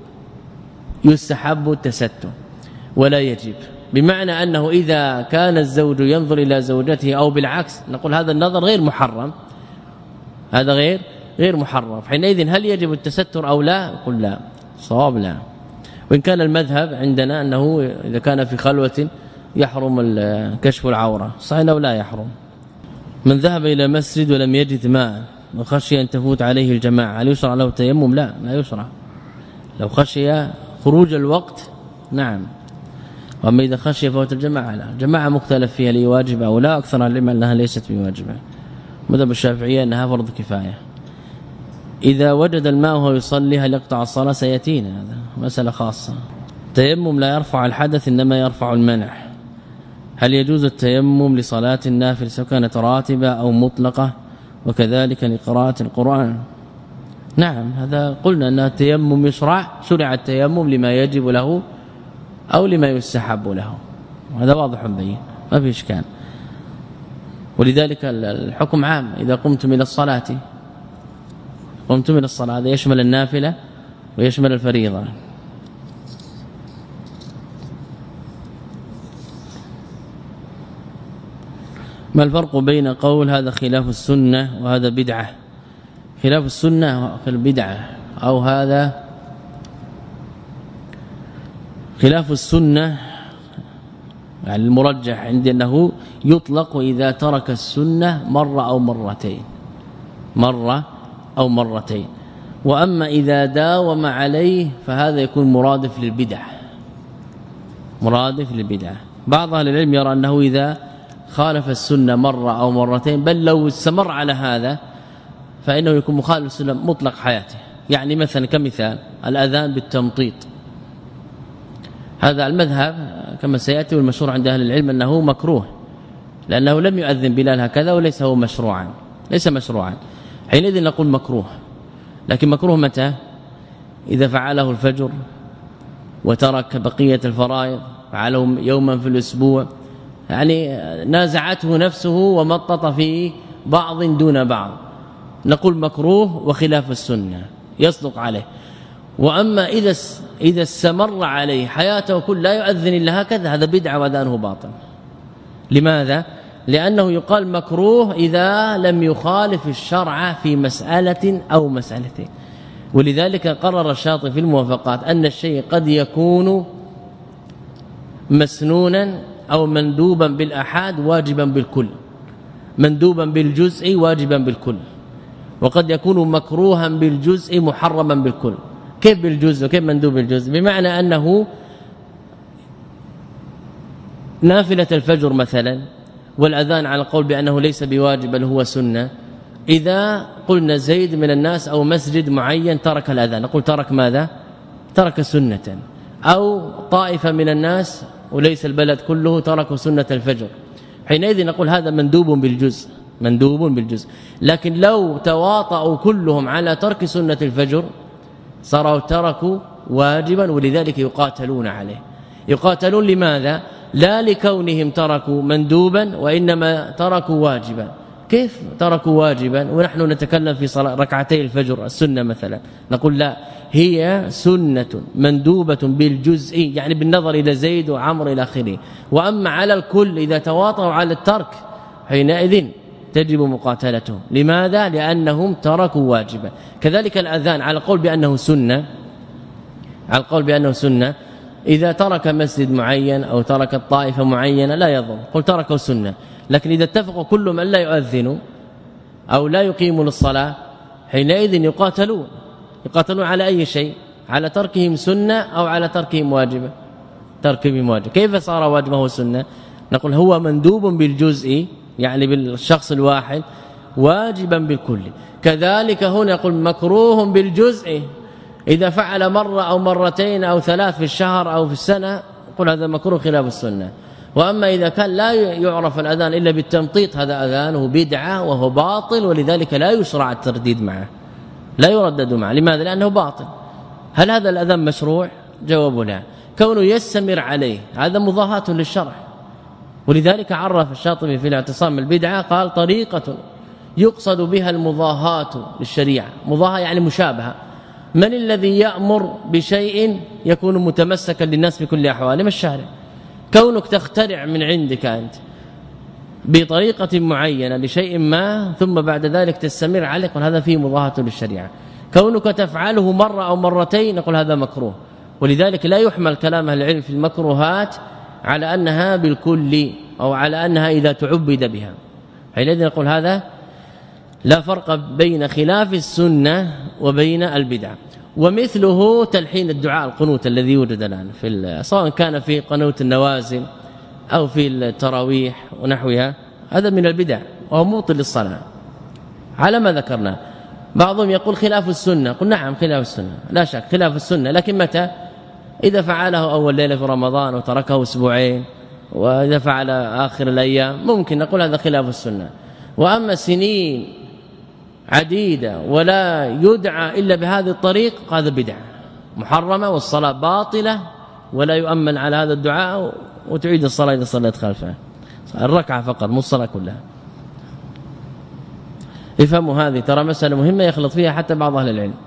يستحب التستر ولا يجب، بمعنى أنه إذا كان الزوج ينظر إلى زوجته أو بالعكس نقول هذا النظر غير محرم، هذا غير غير محرم. حينئذ هل يجب التستر أو لا؟ قل لا، صواب لا. وإن كان المذهب عندنا أنه إذا كان في خلوة يحرم كشف العورة، صحيح أو لا يحرم. من ذهب إلى مسجد ولم يجد ماء وخشي أن تفوت عليه الجماعة، هل يشرع له التيمم؟ لا، لا يشرع. لو خشي خروج الوقت نعم، واما اذا خشي فوت الجماعه لا. الجماعه مختلف فيها لي واجب او لا، اكثر العلم انها ليست بواجبه. مذهب الشافعيه انها فرض كفايه. اذا وجد الماء وهو يصلي هل يقطع الصلاه؟ سياتينا، هذا مساله خاصه. التيمم لا يرفع الحدث انما يرفع المنع. هل يجوز التيمم لصلاه النافل سواء كانت راتبه او مطلقه، وكذلك لقراءه القرآن؟ نعم، هذا قلنا ان التيمم يشرع، شرع التيمم لما يجب له أو لما يستحب له، وهذا واضح بين ما في اشكال. ولذلك الحكم عام، إذا قمتم إلى الصلاة قمتم إلى الصلاة، هذا يشمل النافلة ويشمل الفريضة. ما الفرق بين قول هذا خلاف السنة وهذا بدعة؟ خلاف السنة في البدعة، أو هذا خلاف السنة يعني المرجح عندي أنه يطلق إذا ترك السنة مرة أو مرتين، مرة أو مرتين. وأما إذا داوم عليه فهذا يكون مرادف للبدع، مرادف للبدع. بعض أهل العلم يرى أنه إذا خالف السنة مرة أو مرتين، بل لو استمر على هذا فإنه يكون مخالف السنة مطلق حياته. يعني مثلا كمثال الأذان بالتمطيط، هذا المذهب كما سيأتي والمشهور عند أهل العلم أنه مكروه، لأنه لم يؤذن بلال هكذا وليس هو مشروعا، ليس مشروعا، حينئذ نقول مكروه. لكن مكروه متى؟ إذا فعله الفجر وترك بقية الفرائض، فعله يوما في الأسبوع، يعني نازعته نفسه ومطط في بعض دون بعض، نقول مكروه وخلاف السنة يصدق عليه. وأما إذا إذا استمر عليه حياته كل لا يؤذن إلا هكذا، هذا بدعة وأذانه باطل. لماذا؟ لأنه يقال مكروه إذا لم يخالف الشرع في مسألة أو مسألتين. ولذلك قرر الشاطبي في الموافقات أن الشيء قد يكون مسنونا أو مندوبا بالأحاد واجبا بالكل، مندوبا بالجزء واجبا بالكل، وقد يكون مكروها بالجزء محرما بالكل. كيف بالجزء وكيف مندوب بالجزء؟ بمعنى أنه نافلة الفجر مثلا والأذان على القول بأنه ليس بواجب بل هو سنة، إذا قلنا زيد من الناس أو مسجد معين ترك الأذان، نقول ترك ماذا؟ ترك سنة. أو طائفة من الناس وليس البلد كله تركوا سنة الفجر، حينئذ نقول هذا مندوب بالجزء، مندوب بالجزء. لكن لو تواطؤوا كلهم على ترك سنة الفجر صاروا تركوا واجبا، ولذلك يقاتلون عليه. يقاتلون لماذا؟ لا لكونهم تركوا مندوبا وإنما تركوا واجبا. كيف تركوا واجبا ونحن نتكلم في صلاة ركعتي الفجر السنة مثلا؟ نقول لا، هي سنة مندوبة بالجزء، يعني بالنظر إلى زيد وعمر إلى آخره. وأما على الكل إذا تواطؤوا على الترك حينئذ تجب مقاتلتهم. لماذا؟ لأنهم تركوا واجبا. كذلك الأذان على القول بأنه سنة، على القول بأنه سنة، إذا ترك مسجد معين أو ترك الطائفة معينة لا يضر، قل تركوا سنة. لكن إذا اتفقوا كلهم أن لا يؤذنوا أو لا يقيموا للصلاة حينئذ يقاتلون. يقاتلون على أي شيء؟ على تركهم سنة أو على تركهم واجبة؟ تركهم واجب. كيف صار واجبه هو سنة؟ نقول هو مندوب بالجزء، يعني بالشخص الواحد، واجبا بالكل. كذلك هنا يقول مكروه بالجزء، إذا فعل مرة أو مرتين أو ثلاث في الشهر أو في السنة قل هذا مكروه خلاف السنة. وأما إذا كان لا يعرف الأذان إلا بالتمطيط هذا أذانه بدعة وهو باطل، ولذلك لا يشرع الترديد معه، لا يردد معه. لماذا؟ لأنه باطل. هل هذا الأذان مشروع؟ جواب لا. كونه يستمر عليه هذا مضاهاة للشرع، ولذلك عرف الشاطبي في الاعتصام البدعة قال طريقة يقصد بها المضاهاة للشريعة. مضاهاة يعني مشابهة. من الذي يأمر بشيء يكون متمسكا للناس في كل أحواله؟ ما الشارع. كونك تخترع من عندك أنت بطريقة معينة لشيء ما ثم بعد ذلك تستمر عليه، قل هذا فيه مضاهاة للشريعة. كونك تفعله مرة أو مرتين نقول هذا مكروه. ولذلك لا يحمل كلام أهل العلم في المكروهات على أنها بالكل أو على أنها إذا تعبد بها، حينئذ نقول هذا لا فرق بين خلاف السنة وبين البدع. ومثله تلحين الدعاء القنوت الذي يوجد الآن في سواء كان في قنوت النوازل أو في التراويح ونحوها، هذا من البدع وهو مبطل للصلاة على ما ذكرنا. بعضهم يقول خلاف السنة، قل نعم خلاف السنة لا شك خلاف السنة، لكن متى؟ إذا فعله أول ليلة في رمضان وتركه أسبوعين، وإذا فعل آخر الأيام ممكن نقول هذا خلاف السنة. وأما سنين عديدة ولا يدعى إلا بهذه الطريق هذا بدعة محرمة والصلاة باطلة، ولا يؤمن على هذا الدعاء وتعيد الصلاة إذا صليت خلفه الركعة فقط مو الصلاة كلها. افهموا هذه، ترى مسألة مهمة يخلط فيها حتى بعض أهل العلم.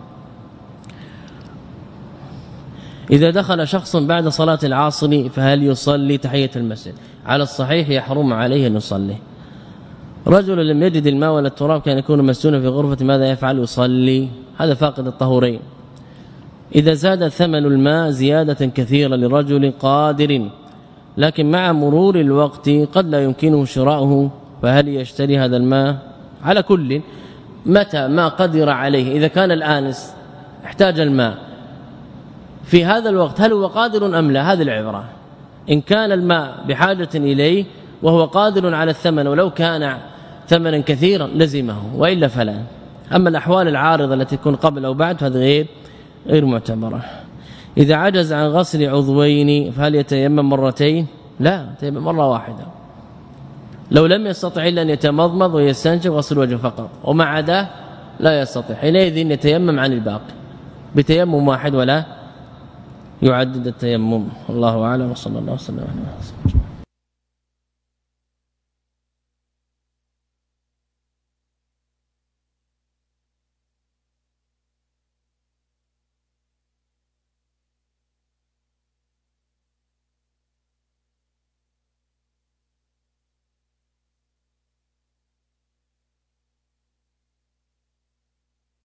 إذا دخل شخص بعد صلاة العصر فهل يصلي تحية المسجد؟ على الصحيح يحرم عليه أن يصلي. رجل لم يجد الماء ولا التراب كان يكون مسجونا في غرفة، ماذا يفعل؟ يصلي. هذا فاقد الطهورين. إذا زاد ثمن الماء زيادة كثيرة لرجل قادر لكن مع مرور الوقت قد لا يمكنه شراؤه، فهل يشتري هذا الماء؟ على كل متى ما قدر عليه. إذا كان الآنس احتاج الماء في هذا الوقت هل هو قادر أم لا؟ هذه العبرة. إن كان الماء بحاجة إليه وهو قادر على الثمن ولو كان ثمنا كثيرا لزمه وإلا فلا. أما الأحوال العارضة التي تكون قبل أو بعد فهذه غير غير معتبرة. إذا عجز عن غسل عضوين فهل يتيمم مرتين؟ لا، يتيمم مرة واحدة. لو لم يستطع الا ان يتمضمض ويستنشق وغسل وجهه فقط وما عدا لا يستطيع، حينئذ يتيمم عن الباقي بتيمم واحد ولا يعدد التيمم. الله اعلم وصلى الله وسلم على محمد.